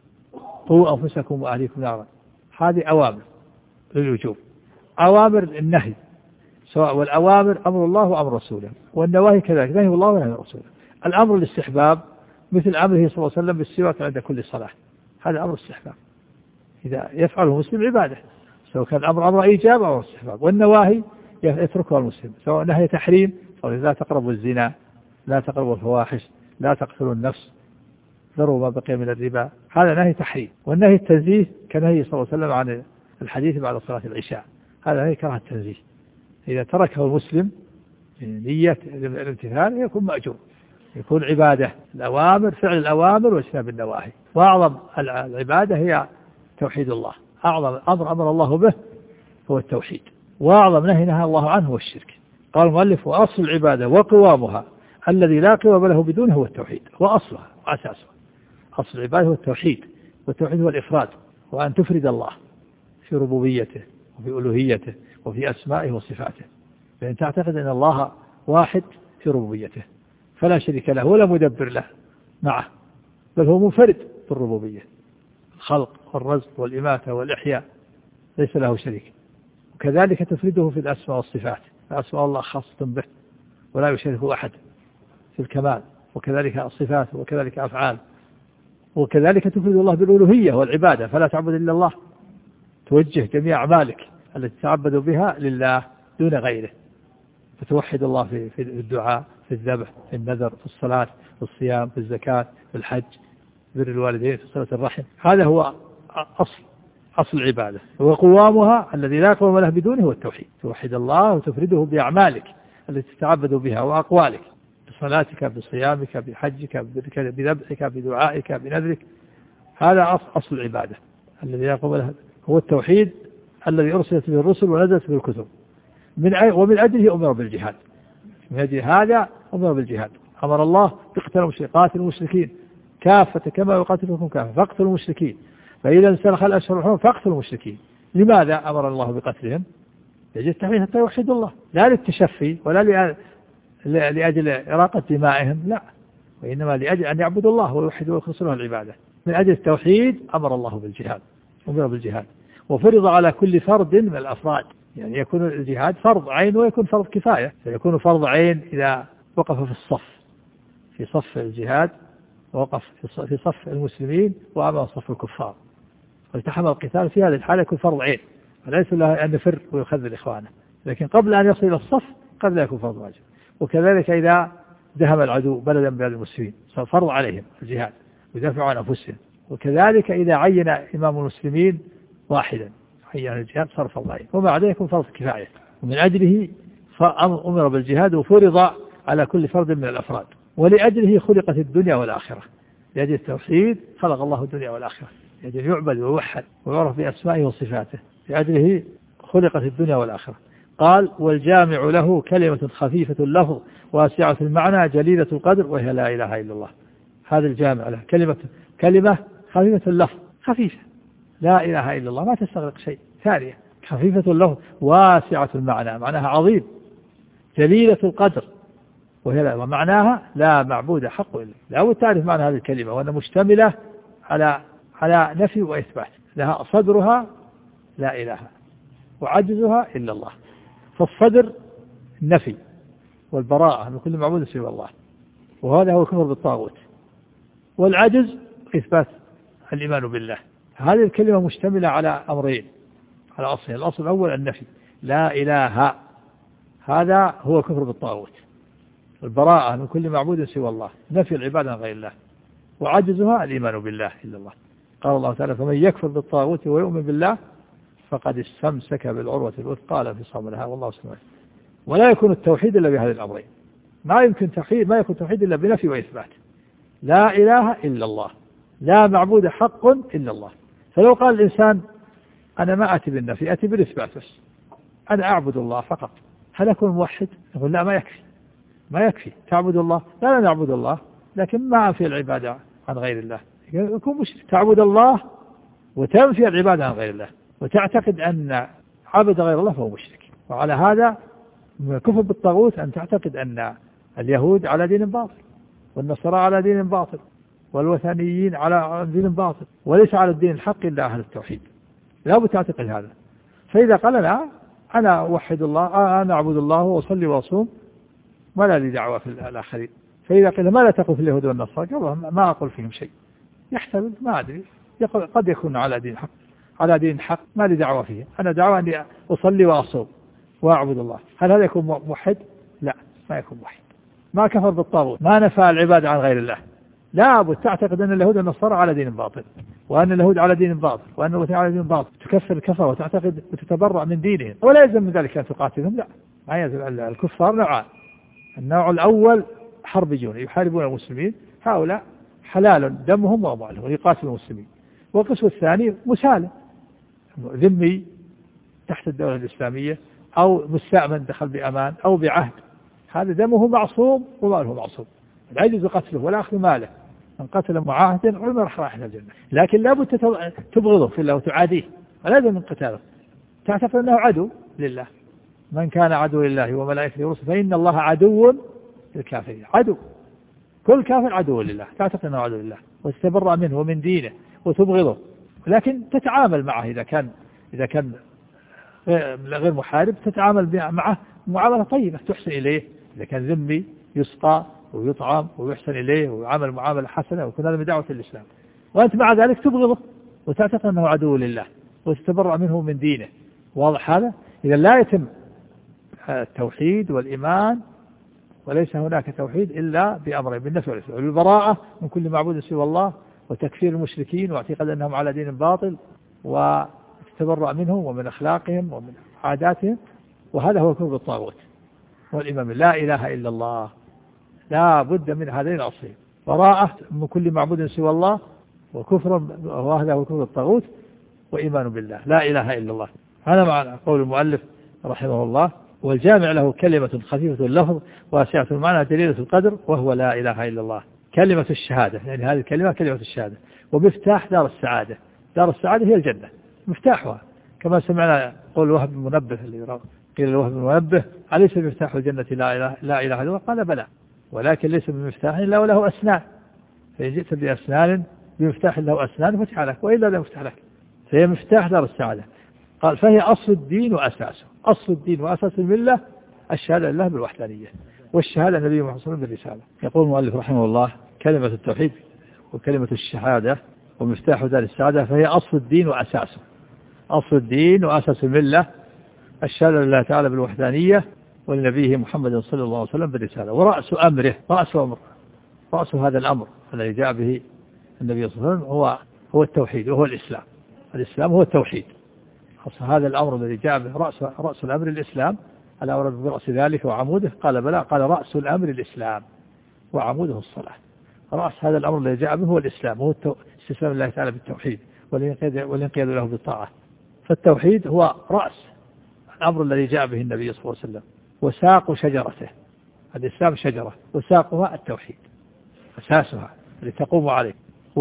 قوا أنفسكم وأهليكم نارا. هذه أوامر للوجوب. أوامر النهي سواء، والأوامر أمر الله وأمر رسوله، والنواهي كذلك نهي الله ونهي رسوله. الأمر الاستحباب مثل أمره صلى الله عليه وسلم بالسواك عند كل صلاة، هذا أمر استحباب إذا يفعله المسلم عبادة، سواء كان الأمر أمر إيجاب أو استحباب. والنواهي يتركها المسلم، سواء نهي تحريم أو لا تقربوا الزنا، لا تقربوا الفواحش، لا تقتلوا النفس، ذروا ما بقي من الربا، هذا نهي تحريم. والنهي التنزيه كنهي صلى الله عليه وسلم عن الحديث بعد صلاة العشاء، هذا نهي كراهة التنزيه، إذا تركه المسلم نية الامتثال يكون مأجور، يكون عبادة. الأوامر فعل الأوامر واجتناب النواهي. وأعظم العبادة هي توحيد الله، أعظم أمر أمر الله به هو التوحيد، وأعظم نهي نهى الله عنه هو الشرك. قال المؤلف وأصل العبادة وقوامها الذي لا قوام له بدونه هو التوحيد، هو أصلها وأساسها. أصل العبادة هو التوحيد، والتوحيد هو الإفراد، وأن تفرد الله في ربوبيته وفي ألوهيته وفي أسمائه وصفاته، فإن تعتقد أن الله واحد في ربوبيته فلا شريك له ولا مدبر له معه، بل هو منفرد في الربوبية، الخلق والرزق والإماتة والإحياء ليس له شريك. وكذلك تفرده في الأسماء والصفات، أسماء الله خاصة به ولا يشاركه أحد في الكمال، وكذلك الصفات وكذلك أفعال. وكذلك تفرد الله بالألوهية والعبادة، فلا تعبد إلا الله، توجه جميع أعمالك التي تعبد بها لله دون غيره، فتوحد الله في الدعاء، في الذبح، في النذر، في الصلاة، في الصيام، في الزكاة، في الحج، بر الوالدين، في صلة الرحم. هذا هو أصل العبادة. وقوامها الذي لا قوام له بدونه هو التوحيد، توحد الله وتفرده بأعمالك التي تتعبد بها وأقوالك، بصلاتك، بصيامك، بحجك، بذبحك، بدعائك، بنذرك. هذا أصل العبادة الذي لا قوام له، هو التوحيد الذي أرسلت به الرسل ونزلت به الكتب. ومن أجله أمر بالجهاد، من أجل هذا أمر بالجهاد. أمر الله قاتل المشركين كافة كما يقاتلكم كافة، فاقتلوا المشركين، فإذا انسلخ الأشهر الحرم فاقتلوا المشركين. لماذا أمر الله بقتلهم؟ لأجل التحريم حتى يوحدوا الله، لا للتشفي ولا لأجل إراقة دمائهم، لا، وإنما لأجل أن يعبدوا الله ويوحدوا ويخلصوا له العبادة. من أجل التوحيد أمر الله بالجهاد، أمر بالجهاد، وفرض على كل فرد من الأفراد، يعني يكون الجهاد فرض عين ويكون فرض كفاية. فيكون فرض عين إذا وقف في صف الجهاد، ووقف في صف المسلمين وأمام صف الكفار، والتحم القتال في هذه الحالة يكون فرض عين، وليس له أن يفر ويخذل إخوانه، لكن قبل أن يصل إلى الصف قد لا يكون فرض واجب. وكذلك إذا دهم العدو بلدا من المسلمين صار فرض عليهم الجهاد ويدافعوا عن أنفسهم. وكذلك إذا عين إمام المسلمين واحدا عين الجهاد صار فرض عين، ومع ذلك يكون فرض كفاية. ومن أجله أمر بالجهاد وفرض على كل فرد من الأفراد، ولأجله خلقت الدنيا والآخرة. لأجل التوحيد خلق الله الدنيا والآخرة، لأجل يعبد ويوحد ويعرف بأسمائه وصفاته، لأجله خلقت الدنيا والآخرة. قال والجامع له كلمة خفيفة اللفظ واسعة المعنى جليلة القدر وهي لا إله إلا الله. هذا الجامع له كلمة خفيفة اللفظ، خفيفة لا إله إلا الله، ما تستغرق شيء. ثانية خفيفة اللفظ واسعة المعنى، معناها عظيم، جليلة القدر وهي لا، ومعناها لا معبود حق إلا. لا تعرف معنى هذه الكلمة، وأن مشتملة على نفي وإثبات، لها صدرها لا إله، وعجزها إلا الله. فالصدر النفي والبراءة من كل معبود سوى الله، وهذا هو الكفر بالطاغوت. والعجز إثبات الإيمان بالله. هذه الكلمة مشتملة على أمرين، على أصلين. الأصل الأول النفي، لا إله، هذا هو الكفر بالطاغوت. البراءة من كل معبود سوى الله، نفي العبادة عن غير الله. وعجزها الإيمان بالله إلا الله. قال الله تعالى: فمن يكفر بالطاغوت ويؤمن بالله فقد استمسك بالعروة الوثقى لا انفصام لها والله سبحانه. ولا يكون التوحيد إلا بهذه الأمرين. ما يكون توحيد إلا بنفي وإثبات. لا إله إلا الله، لا معبود حق إلا الله. فلو قال الإنسان: أنا ما أتي بالنفي، أتي بالإثبات بس، أنا أعبد الله فقط، هل أكون موحد؟ يقول: لا، ما يكفي تعبد الله. لا نعبد الله لكن ما في العبادة عن غير الله، يكون مشرك. تعبد الله وتنفي العبادة عن غير الله وتعتقد أن عبد غير الله فهو مشرك. وعلى هذا من الكفر بالطاغوت أن تعتقد أن اليهود على دين باطل، والنصارى على دين باطل، والوثنيين على دين باطل، وليس على الدين الحق إلا أهل التوحيد. لا بد تعتقد هذا. فإذا قال: لا، أنا أوحد الله، أنا أعبد الله وأصلي وأصوم ولا لي دعوة في الآخرين. فإذا قيل: ماذا تقول في اليهود والنصارى؟ قال: ما أقول فيهم شيء. يحتمل، ما أدري، قد يكون على دين حق ما لي دعوة فيه، أنا دعوة أني أصلي وأصوم وأعبد الله. هل هذا يكون موحد؟ لا، ما يكون موحد. ما كفر بالطاغوت، ما نفى العبادة عن غير الله. لا بد تعتقد أن اليهود والنصارى على دين باطل، وأن اليهود على دين باطل، وأن الوثنيين على دين باطل، تكفر الكفر وتعتقد وتتبرأ من دينهم، ولا يلزم من ذلك أن تقاتلهم. لا، ما يلزم. الكفار نوعان: النوع الأول حربيون يحاربون المسلمين، هؤلاء حلال دمهم وأموالهم ويقاتلون المسلمين. والقسم الثاني مسالم، ذمي تحت الدولة الإسلامية، أو مستأمن دخل بأمان أو بعهد، هذا دمه معصوم وماله معصوم، لا يجوز قتله ولا أخذ ماله. من قتل معاهدا عمر راح إلى الجنة. لكن لابد تبغضه في الله وتعاديه، ولازم من قتاله. تعتقد أنه عدو لله. من كان عدو لله وملائكته ورسله فإن الله عدو للكافرين. عدو، كل كافر عدو لله، تعتقد أنه عدو لله وتتبرأ منه ومن دينه وتبغضه. لكن تتعامل معه إذا كان غير محارب، تتعامل معه معاملة طيبة، تحسن إليه. إذا كان ذمي يسقى ويطعم ويحسن إليه ويعامل معاملة حسنة، ويكون هذا من دعوة الإسلام. وأنت مع ذلك تبغضه وتعتقد أنه عدو لله وتتبرأ منه من دينه. واضح هذا؟ إذا لا يتم التوحيد والإيمان، وليس هناك توحيد إلا بأمرين: بالنفي والإثبات، بالبراءة من كل معبود سوى الله، وتكفير المشركين واعتقاد أنهم على دين باطل، وتتبرأ منهم ومن أخلاقهم ومن عاداتهم. وهذا هو الكفر بالطاغوت. والإيمان لا إله إلا الله، لا بد من هذين الأصلين: براءة من كل معبود سوى الله، وكفر، وهذا هو الكفر بالطاغوت، وإيمان بالله لا إله إلا الله. هذا معنى قول المؤلف رحمه الله. والجامع له كلمة خفيفة اللفظ واسعة المعنى جليلة القدر، وهو لا إله إلا الله، كلمة الشهادة. يعني هذه الكلمة كلمة الشهادة، ومفتاح دار السعادة. دار السعادة هي الجنة، مفتاحها. كما سمعنا قول وهب بن منبه، اللي قيل لوهب بن منبه: أليس مفتاح الجنة لا إله إلا الله؟ قال: بلى، ولكن ليس بمفتاح إلا وله أسنان، فإن جئت بأسنان بمفتاح له أسنان فتح لك، وإلا لا مفتاح لك. فهي مفتاح دار السعادة. قال: فهي أصل الدين وأساسه. أصل الدين وأساس الملة الشهادة لله بالوحدانية، والشهادة النبي محمد صلى الله عليه وسلم بالرسالة. يقول المؤلف رحمه الله: كلمة التوحيد وكلمة الشهادة ومفتاح دار السعادة، فهي أصل الدين وأساسه. أصل الدين وأساس الملة الشهادة لله تعالى بالوحدانية، ولنبيه محمد صلى الله عليه وسلم بالرسالة. ورأس أمره، رأس هذا الأمر الذي جاء به النبي صلى الله عليه وسلم هو التوحيد، وهو الإسلام. الإسلام هو التوحيد. هذا الأمر الذي جاء به رأس الأمر الإسلام. ألا ورد برأس ذلك وعموده؟ قال: بلى. قال: رأس الأمر الإسلام وعموده الصلاة. رأس هذا الأمر الذي جاء به هو الإسلام، هو استسلام الله تعالى بالتوحيد والانقياد له بالطاعة. فالتوحيد هو رأس الأمر الذي جاء به النبي صلى الله عليه وسلم، وساق شجرته. الإسلام شجرة، وساقها التوحيد، أساسها الذي تقوم عليه.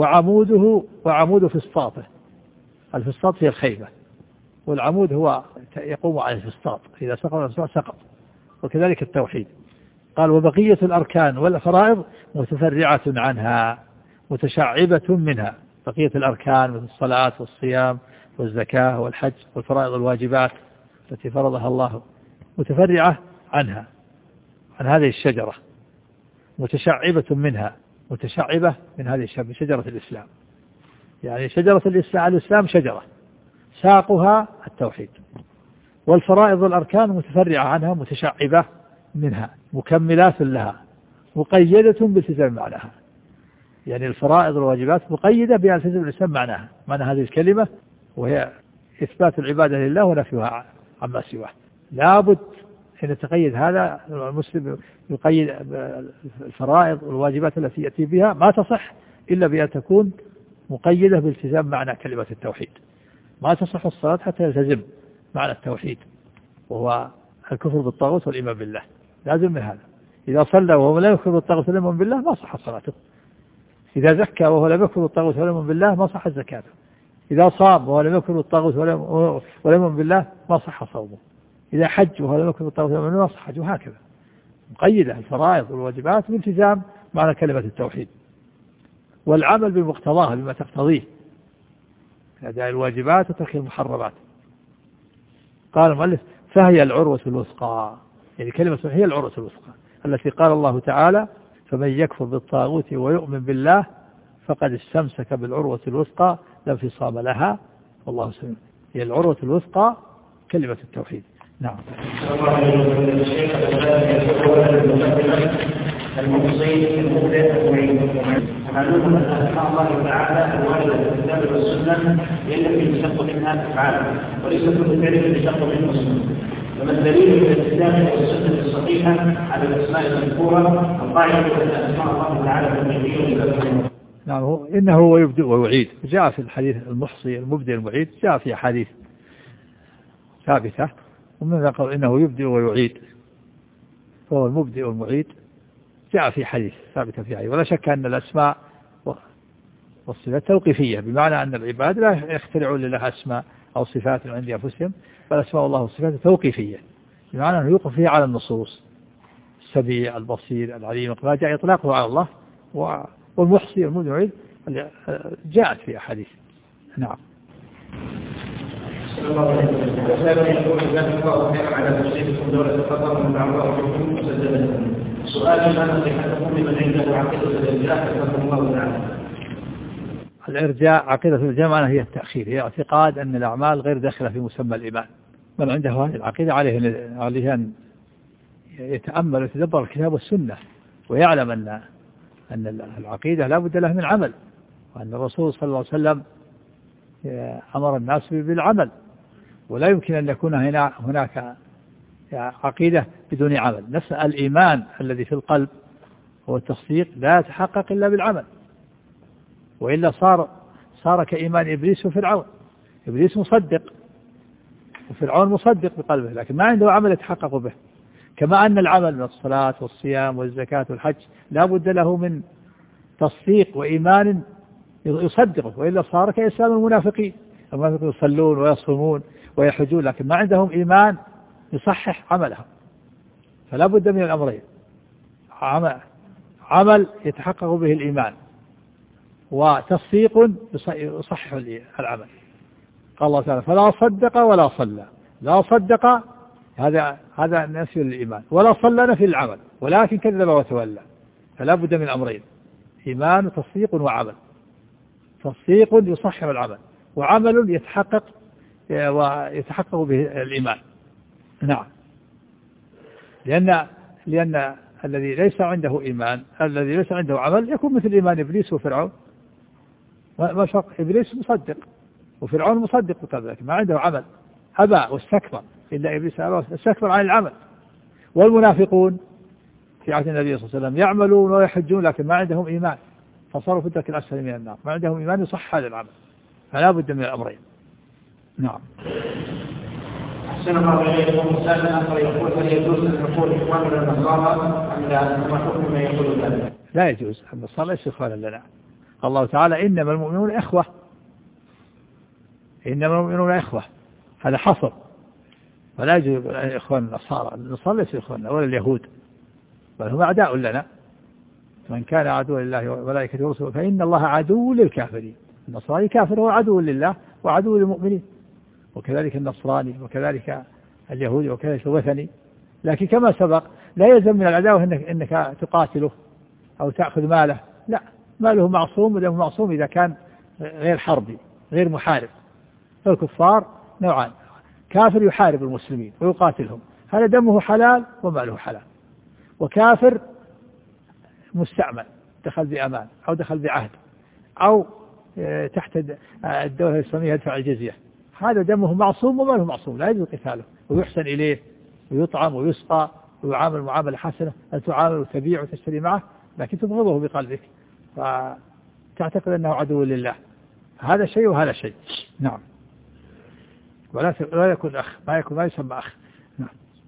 وعمود فسطاطه. الفسطاط هي الخيمة، والعمود هو يقوم على الفسطاط، إذا سقط الفسطاط سقط. وكذلك التوحيد. قال: وبقية الأركان والفرائض متفرعة عنها متشعبة منها. بقية الأركان مثل الصلاة والصيام والزكاة والحج والفرائض والواجبات التي فرضها الله متفرعة عنها، عن هذه الشجرة، متشعبة منها، متشعبة من هذه شجرة الإسلام. يعني شجرة الإسلام شجرة ساقها التوحيد، والفرائض والأركان متفرعة عنها متشعبة منها مكملات لها مقيدة بالتزام معناها. يعني الفرائض والواجبات مقيدة بأن تلزم الإسلام معناها، معنى هذه الكلمة وهي إثبات العبادة لله ونفيها عما سواه. لابد أن يتقيد هذا المسلم، يقيد الفرائض والواجبات التي يأتي بها ما تصح إلا بأن تكون مقيدة بالتزام معنى كلمة التوحيد. ما تصح الصلاة حتى يلتزم معنى التوحيد، وهو الكفر بالطاغوت والإيمان بالله، لازم من هذا. إذا صلى وهو لا يكفر بالطاغوت ولا يؤمن بالله ما صحت صلاته. إذا زكى وهو لم يكفر بالطاغوت ولا يؤمن بالله ما صحت زكاته. إذا صام وهو لم يكفر بالطاغوت ولا يؤمن بالله ما صح صومه. إذا حج وهو لم يكفر بالطاغوت ولا يؤمن بالله ما صح حجه. وهكذا مقيدة الفرائض والواجبات بالتزام معنى كلمة التوحيد، والعمل بمقتضاها بما تقتضيه أداء الواجبات وترك المحرمات. قال المؤلف فهي العروة الوثقى، يعني كلمة هي العروة الوثقى التي قال الله تعالى فمن يكفر بالطاغوت ويؤمن بالله فقد استمسك بالعروة الوثقى لا انفصام لها والله سميع. هي العروة الوثقى كلمة التوحيد. نعم. المقصي المبدع معلوم أن أسماء الله تعالى الواردة في الكتاب والسنة هي التي تشتق منها الأفعال وليس كل فعل يشتق منه السنة. وما الدليل في الكتاب والسنة الصحيحة على الأسماء المذكورة القاعدة أن أسماء الله تعالى تنبيه. نعم. إنه هو يبدئ ويعيد، جاء في الحديث المحصي المبدئ المعيد، جاء في حديث ثابتة، ومن قال إنه يبدئ ويعيد فهو المبدئ والمعيد، جاء في حديث ثابتة في حديث. ولا شك أن الأسماء والصفات توقيفية، بمعنى أن العباد لا يخترعون لله أسماء أو صفات عند أنفسهم، بل أسماء الله والصفات توقيفية، بمعنى أنه يوقف فيها على النصوص. السميع البصير العليم ما جاء إطلاقه على الله، والمحصي المبدع جاءت في أحاديث. نعم. سؤال ما نصيحتكم لمن عنده عقيدة الإرجاء حفظه الله تعالى؟ الإرجاء عقيدة الإرجاء معناها هي التأخير، هي اعتقاد أن الأعمال غير داخلة في مسمى الإيمان. من عنده هذه العقيدة عليه أن يتأمل ويتدبر الكتاب والسنة، ويعلم أن العقيدة لا بد لها من عمل، وأن الرسول صلى الله عليه وسلم أمر الناس بالعمل، ولا يمكن أن يكون هناك عقيدة بدون عمل. نفس الإيمان الذي في القلب هو التصديق لا يتحقق إلا بالعمل، وإلا صار كإيمان إبليس وفرعون. إبليس مصدق وفرعون مصدق بقلبه، لكن ما عنده عمل يتحقق به. كما أن العمل من الصلاة والصيام والزكاة والحج لا بد له من تصديق وإيمان يصدقه، وإلا صار كإسلام المنافقين. المنافقين يصلون ويصومون ويحجون لكن ما عندهم إيمان يصحح عملهم. فلا بد من الأمرين، عمل يتحقق به الإيمان، وتصديق يصحح العمل. قال الله تعالى فلا صدق ولا صلى. لا صدق هذا نفي للإيمان، ولا صلى نفي للعمل، ولكن كذب وتولى. فلا بد من أمرين، إيمان وتصديق وعمل. تصديق يصحح العمل، وعمل يتحقق به الإيمان. نعم. لأن الذي ليس عنده إيمان، الذي ليس عنده عمل، يكون مثل إيمان إبليس وفرعون. ما الفرق؟ إبليس مصدق وفرعون مصدق بكذلك، ما عنده عمل، أبى واستكبر. إلا إبليس أبى واستكبر عن العمل. والمنافقون في عهد النبي صلى الله عليه وسلم يعملون ويحجون لكن ما عندهم إيمان، فصاروا في الدرك الأسفل من النار، ما عندهم إيمان يصح هذا العمل. فلا بد من الأمرين. نعم. أحسن الله إليكم. سائل آخر يقول هل يجوز أن نقول إخواننا النصارى أم لا؟ ما حكم من يقول ذلك؟ لا يجوز. النصارى ليس إخوانا لنا. الله تعالى إنما المؤمنون إخوة، إنما المؤمنون إخوة، هذا حصر. فلا يجوز إخوان النصارى. النصارى ليس إخواننا ولا اليهود، بل هم أعداء لنا. من كان عدوا لله وملائكته ورسله فإن الله عدو للكافرين. النصراني كافر هو عدو لله وعدو للمؤمنين، وكذلك النصراني وكذلك اليهودي وكذلك الوثني. لكن كما سبق لا يلزم من العداوة إنك تقاتله أو تأخذ ماله، لا، ماله معصوم ودمه معصوم إذا كان غير حربي غير محارب. فالكفار نوعان: كافر يحارب المسلمين ويقاتلهم، هذا دمه حلال وماله حلال، وكافر مستعمل دخل بأمان أو دخل بعهد أو تحت الدولة الإسلامية يدفع الجزية، هذا دمه معصوم وماله معصوم، لا يجوز قتاله، ويحسن إليه ويطعم ويسقى ويعامل معاملة حسنة، أن تعامل وتبيع وتشتري معه، لكن تبغضه بقلبك فتعتقد أنه عدو لله. هذا شيء وهذا شيء. نعم. ولا يكون أخ، ما يسمى أخ. نعم.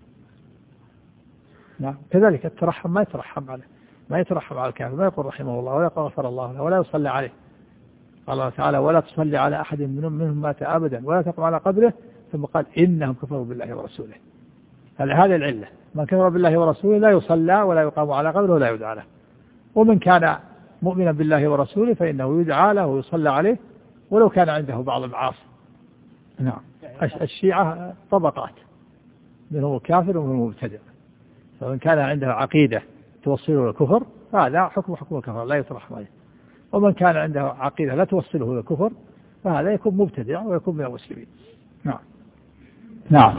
نعم. كذلك الترحم ما يترحم على الكافر، ما يقول رحمه الله ولا غفر الله له ولا يصلي عليه. قال الله تعالى: ولا تصلي على أحد منهم مات أبدا ولا تقم على قبره، ثم قال: إنهم كفروا بالله ورسوله. هذه العلة: من كفر بالله ورسوله لا يصلى ولا يقام على قبره ولا يدعى له. ومن كان مؤمنا بالله ورسوله فإنه يدعى له ويصلى عليه ولو كان عنده بعض المعاصي. نعم. الشيعة طبقات، منهم كافر ومنهم مبتدع، فمن كان عنده عقيدة توصله للكفر فهذا حكم الكفر لا يطرح عليه، ومن كان عنده عقيدة لا توصله للكفر فهذا يكون مبتدع ويكون من المسلمين. نعم. نعم.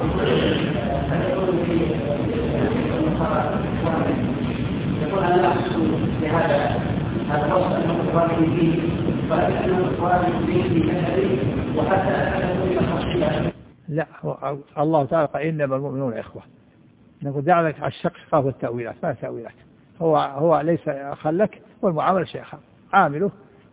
يقول أنا أحسن لهذا الوصف المقرر فيه فأنه مقرر فيه بأهله وحتى أنه يخصيها. لا، الله تعالى قال: إنما المؤمنون إخوة. نقول دعلك على الشق خاف التأويلات، ما تأويلات، هو ليس أخا لك، والمعاملة شيء آخر. عامله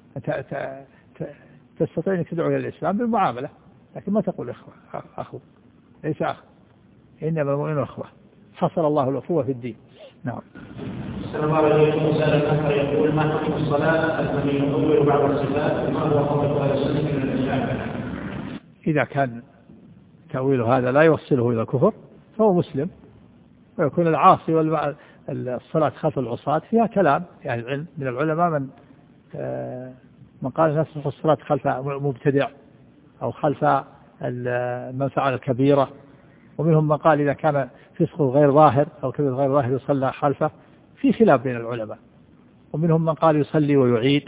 تستطيع أن تدعو إلى الإسلام بالمعاملة، لكن ما تقول إخوة، أخو ليس أخ. إنما المؤمنون إخوة، حصل الله الأخوة في الدين. نعم. السلام عليكم. يقول: ما حكم الصلاة التي يطول بعض الصفات وما هو قول أهل السنة من الإسلام؟ إذا كان تأويل هذا لا يوصله إلى الكفر فهو مسلم، ويكون العاصي الصلاة خلف العصاة فيها كلام يعني العلم من العلماء من قال نفسه الصلاة خلف مبتدع أو خلف من فعل الكبيرة، ومنهم من قال إذا كان فسقه غير ظاهر أو كبير غير ظاهر يصلى خلفه، في خلاف بين العلماء. ومنهم من قال يصلي ويعيد.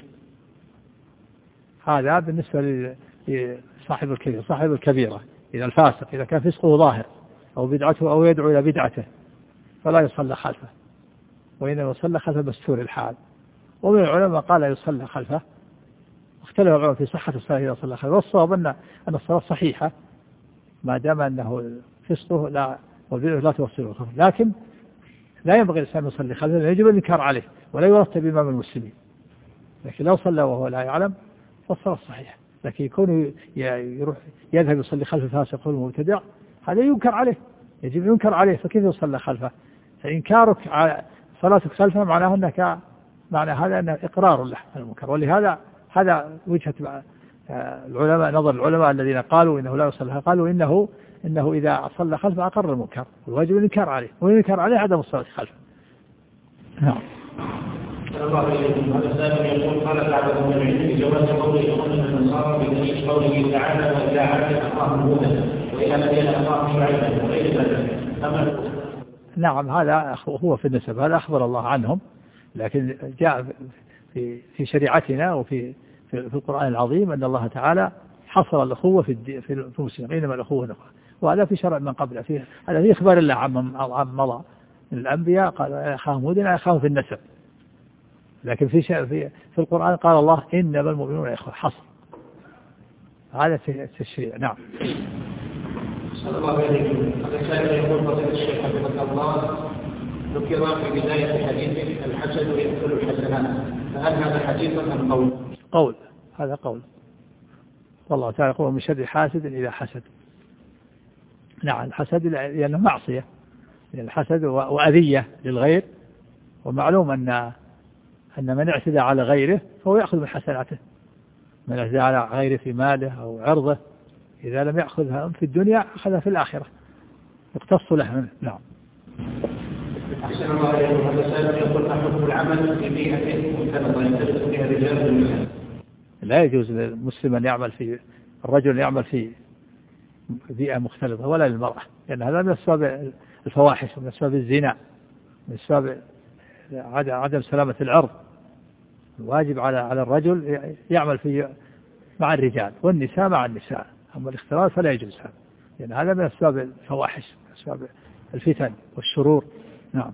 هذا بالنسبة لصاحب الكبيرة. إذا الفاسق إذا كان فسقه ظاهر أو بدعته أو يدعو إلى بدعته فلا يصلى خلفه، وإنما يصلى خلف مستور الحال. ومن العلماء قال يصلى خلفه، اختلف العلماء في صحة الصلاة إذا صلى خلفه، والصواب أن الصلاة صحيحة ما دام أنه فسقه لا توصله الخلف، لكن لا ينبغي الإنسان يصلي خلفه، يجب الإنكار عليه ولا يرتب إمام المسلمين. لكن لو صلى وهو لا يعلم فالصلاة صحيحة، لكن يكون يروح يذهب يصلي خلف الفاسق والمبتدع هذا ينكر عليه، يجب ينكر عليه، فكيف يصلى خلفه؟ فإنكارك على صلاتك خلفه معنى هذا أنه إقرار له المنكر. ولهذا هذا وجهة العلماء، نظر العلماء الذين قالوا إنه لا يصلى، قالوا إنه إذا صلى خلفه أقر المنكر، والواجب الإنكار عليه، والإنكار عليه عدم الصلاة خلفه. نعم. الله عليكم. هذا السائل يقول: قال بعض العلم بجواز قوله أن النصارى بدليل قوله تعالى: وإذا عاد أخاهم هودا وإذا مدين أخاهم شعيبا وغير ذلك. نعم، هذا هو في النسب، هذا أخبر الله عنهم، لكن جاء في شريعتنا وفي القرآن العظيم أن الله تعالى حصر الأخوة في المسلمين، إنما الأخوة نخوة، وهذا في شرع من قبل، هذا في إخبار الله عن مضى من الأنبياء، قال أخاهم هودا أخاهم في النسب، لكن في القرآن قال الله: إنما المؤمنون إخوة، حصر، هذا التشريع. نعم. صلى الله عليه وسلم. يقول فضيلة الشيخ حفظه الله: ذكر في بداية حديث الحسد يأكل الحسنات، فهل هذا حديث أم قول؟ قول، هذا قول. والله تعالى يقول: من شر حاسد إذا حسد. نعم، الحسد لأنه معصية، الحسد وأذية للغير، ومعلوم أن من اعتدى على غيره فهو يأخذ من حسناته، من اعتدى على غيره في ماله أو عرضه إذا لم يأخذها في الدنيا أخذها في الآخرة، يقتص له منه. نعم. أحسن الله عليكم. هذا سائل يقول: أحكم العمل في بيئة مختلطة يختلط فيها الرجال والنساء؟ لا يجوز للمسلم أن يعمل في الرجل يعمل في بيئة مختلطة ولا للمرأة، لأن هذا من أسباب الفواحش ومن أسباب الزنا، من أسباب عدم سلامة العرض. الواجب على الرجل يعمل مع الرجال والنساء مع النساء، أما الاختلاط فلا يجوز هذا، لأن هذا من أسباب الفواحش، من أسباب الفتن والشرور. نعم.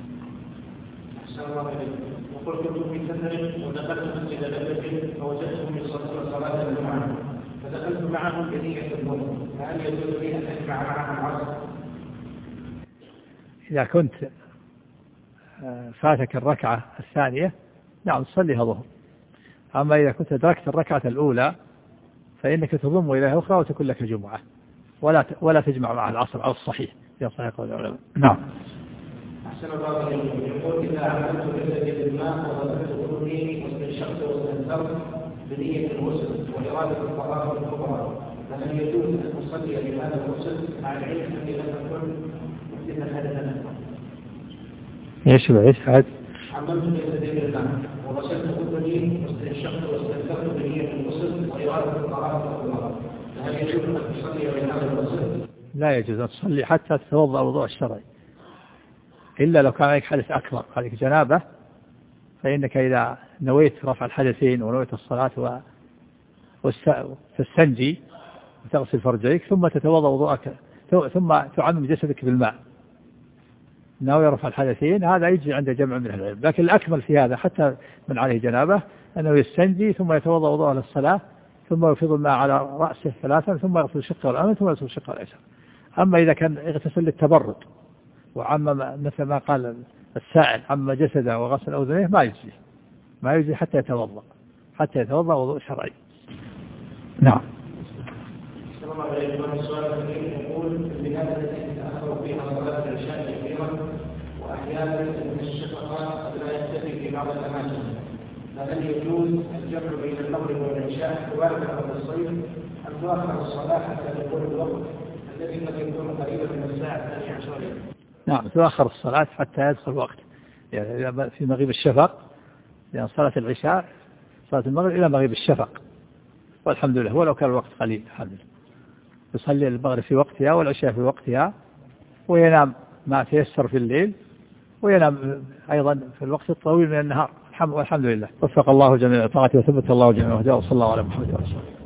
وقلت في سفر ودخلت مسجد بدر فوجدتهم يصلون صلاة الجمعة فدخلت معهم بنية الظهر، فهل يجوز لي أن أجمع معهم العصر؟ إذا كنت فاتك الركعة الثانية نعم تصليها ظهر، أما إذا كنت أدركت الركعة الأولى فإنك تضم إليها أخرى وتكون لك جمعة، ولا تجمع مع العصر على الصحيح يا صحيح قول العلماء. نعم. أحسن الله إليكم. يقول إذا عملت بسجد الماء وضبطت أذني واستنشقت واستنثرت بنية الغسل وإرادة الطهارة الكبرى، فهل يجوز أن أصلي بهذا الغسل مع العلم أني لم أكن محدثا حدثا؟ ايش هذا؟ عملت بسجد الماء وغسلت أذني واستنشقت واستنثرت بنية الغسل وإرادة الطهارة الكبرى، فهل يجوز أن أصلي بهذا الغسل؟ لا يجوز أن تصلي حتى تتوضأ الوضوء الشرعي، إلا لو كان عليك حدث أكبر، عليك جنابة، فإنك إذا نويت رفع الحدثين ونويت الصلاة وتستنجي وتغسل فرجيك ثم تتوضأ وضوءك ثم تعمم جسدك بالماء ناوي رفع الحدثين، هذا يجي عند جمع من العلم. لكن الأكمل في هذا حتى من عليه جنابة أنه يستنجي ثم يتوضأ وضوءه للصلاة ثم يفيض الماء على رأسه ثلاثا ثم يغسل الشق الأيمن ثم يغسل الشق الأيسر. أما إذا كان يغتسل للتبرد وعمم مثل ما قال السائل عم جسده وغسل أذنيه ما يجزي حتى يتوضأ وضوء شرعي. نعم. السلام عليكم. السؤال يقول بهذا الذي تأخر فيها صلاة العشاء كثيرا وأحيانا من الشفقات لا يكتفي في بعض الأماكن، فهل يجوز الجمع بين المغرب والعشاء مباشرة في الصيف أم تؤخر الصلاة حتى يكون الوقت الذي قد يكون قريبا من الساعة 12 عليه؟ نعم تؤخر الصلاة حتى يدخل وقت، يعني في مغيب الشفق، يعني صلاة العشاء صلاة المغرب إلى مغيب الشفق، والحمد لله ولو كان الوقت قليل الحمد لله. يصلي المغرب في وقتها والعشاء في وقتها وينام ما تيسر في الليل وينام أيضا في الوقت الطويل من النهار، والحمد لله. وفق الله جميع طاعته وثبت الله جميع وهداه، وصلى الله على محمد ورسوله.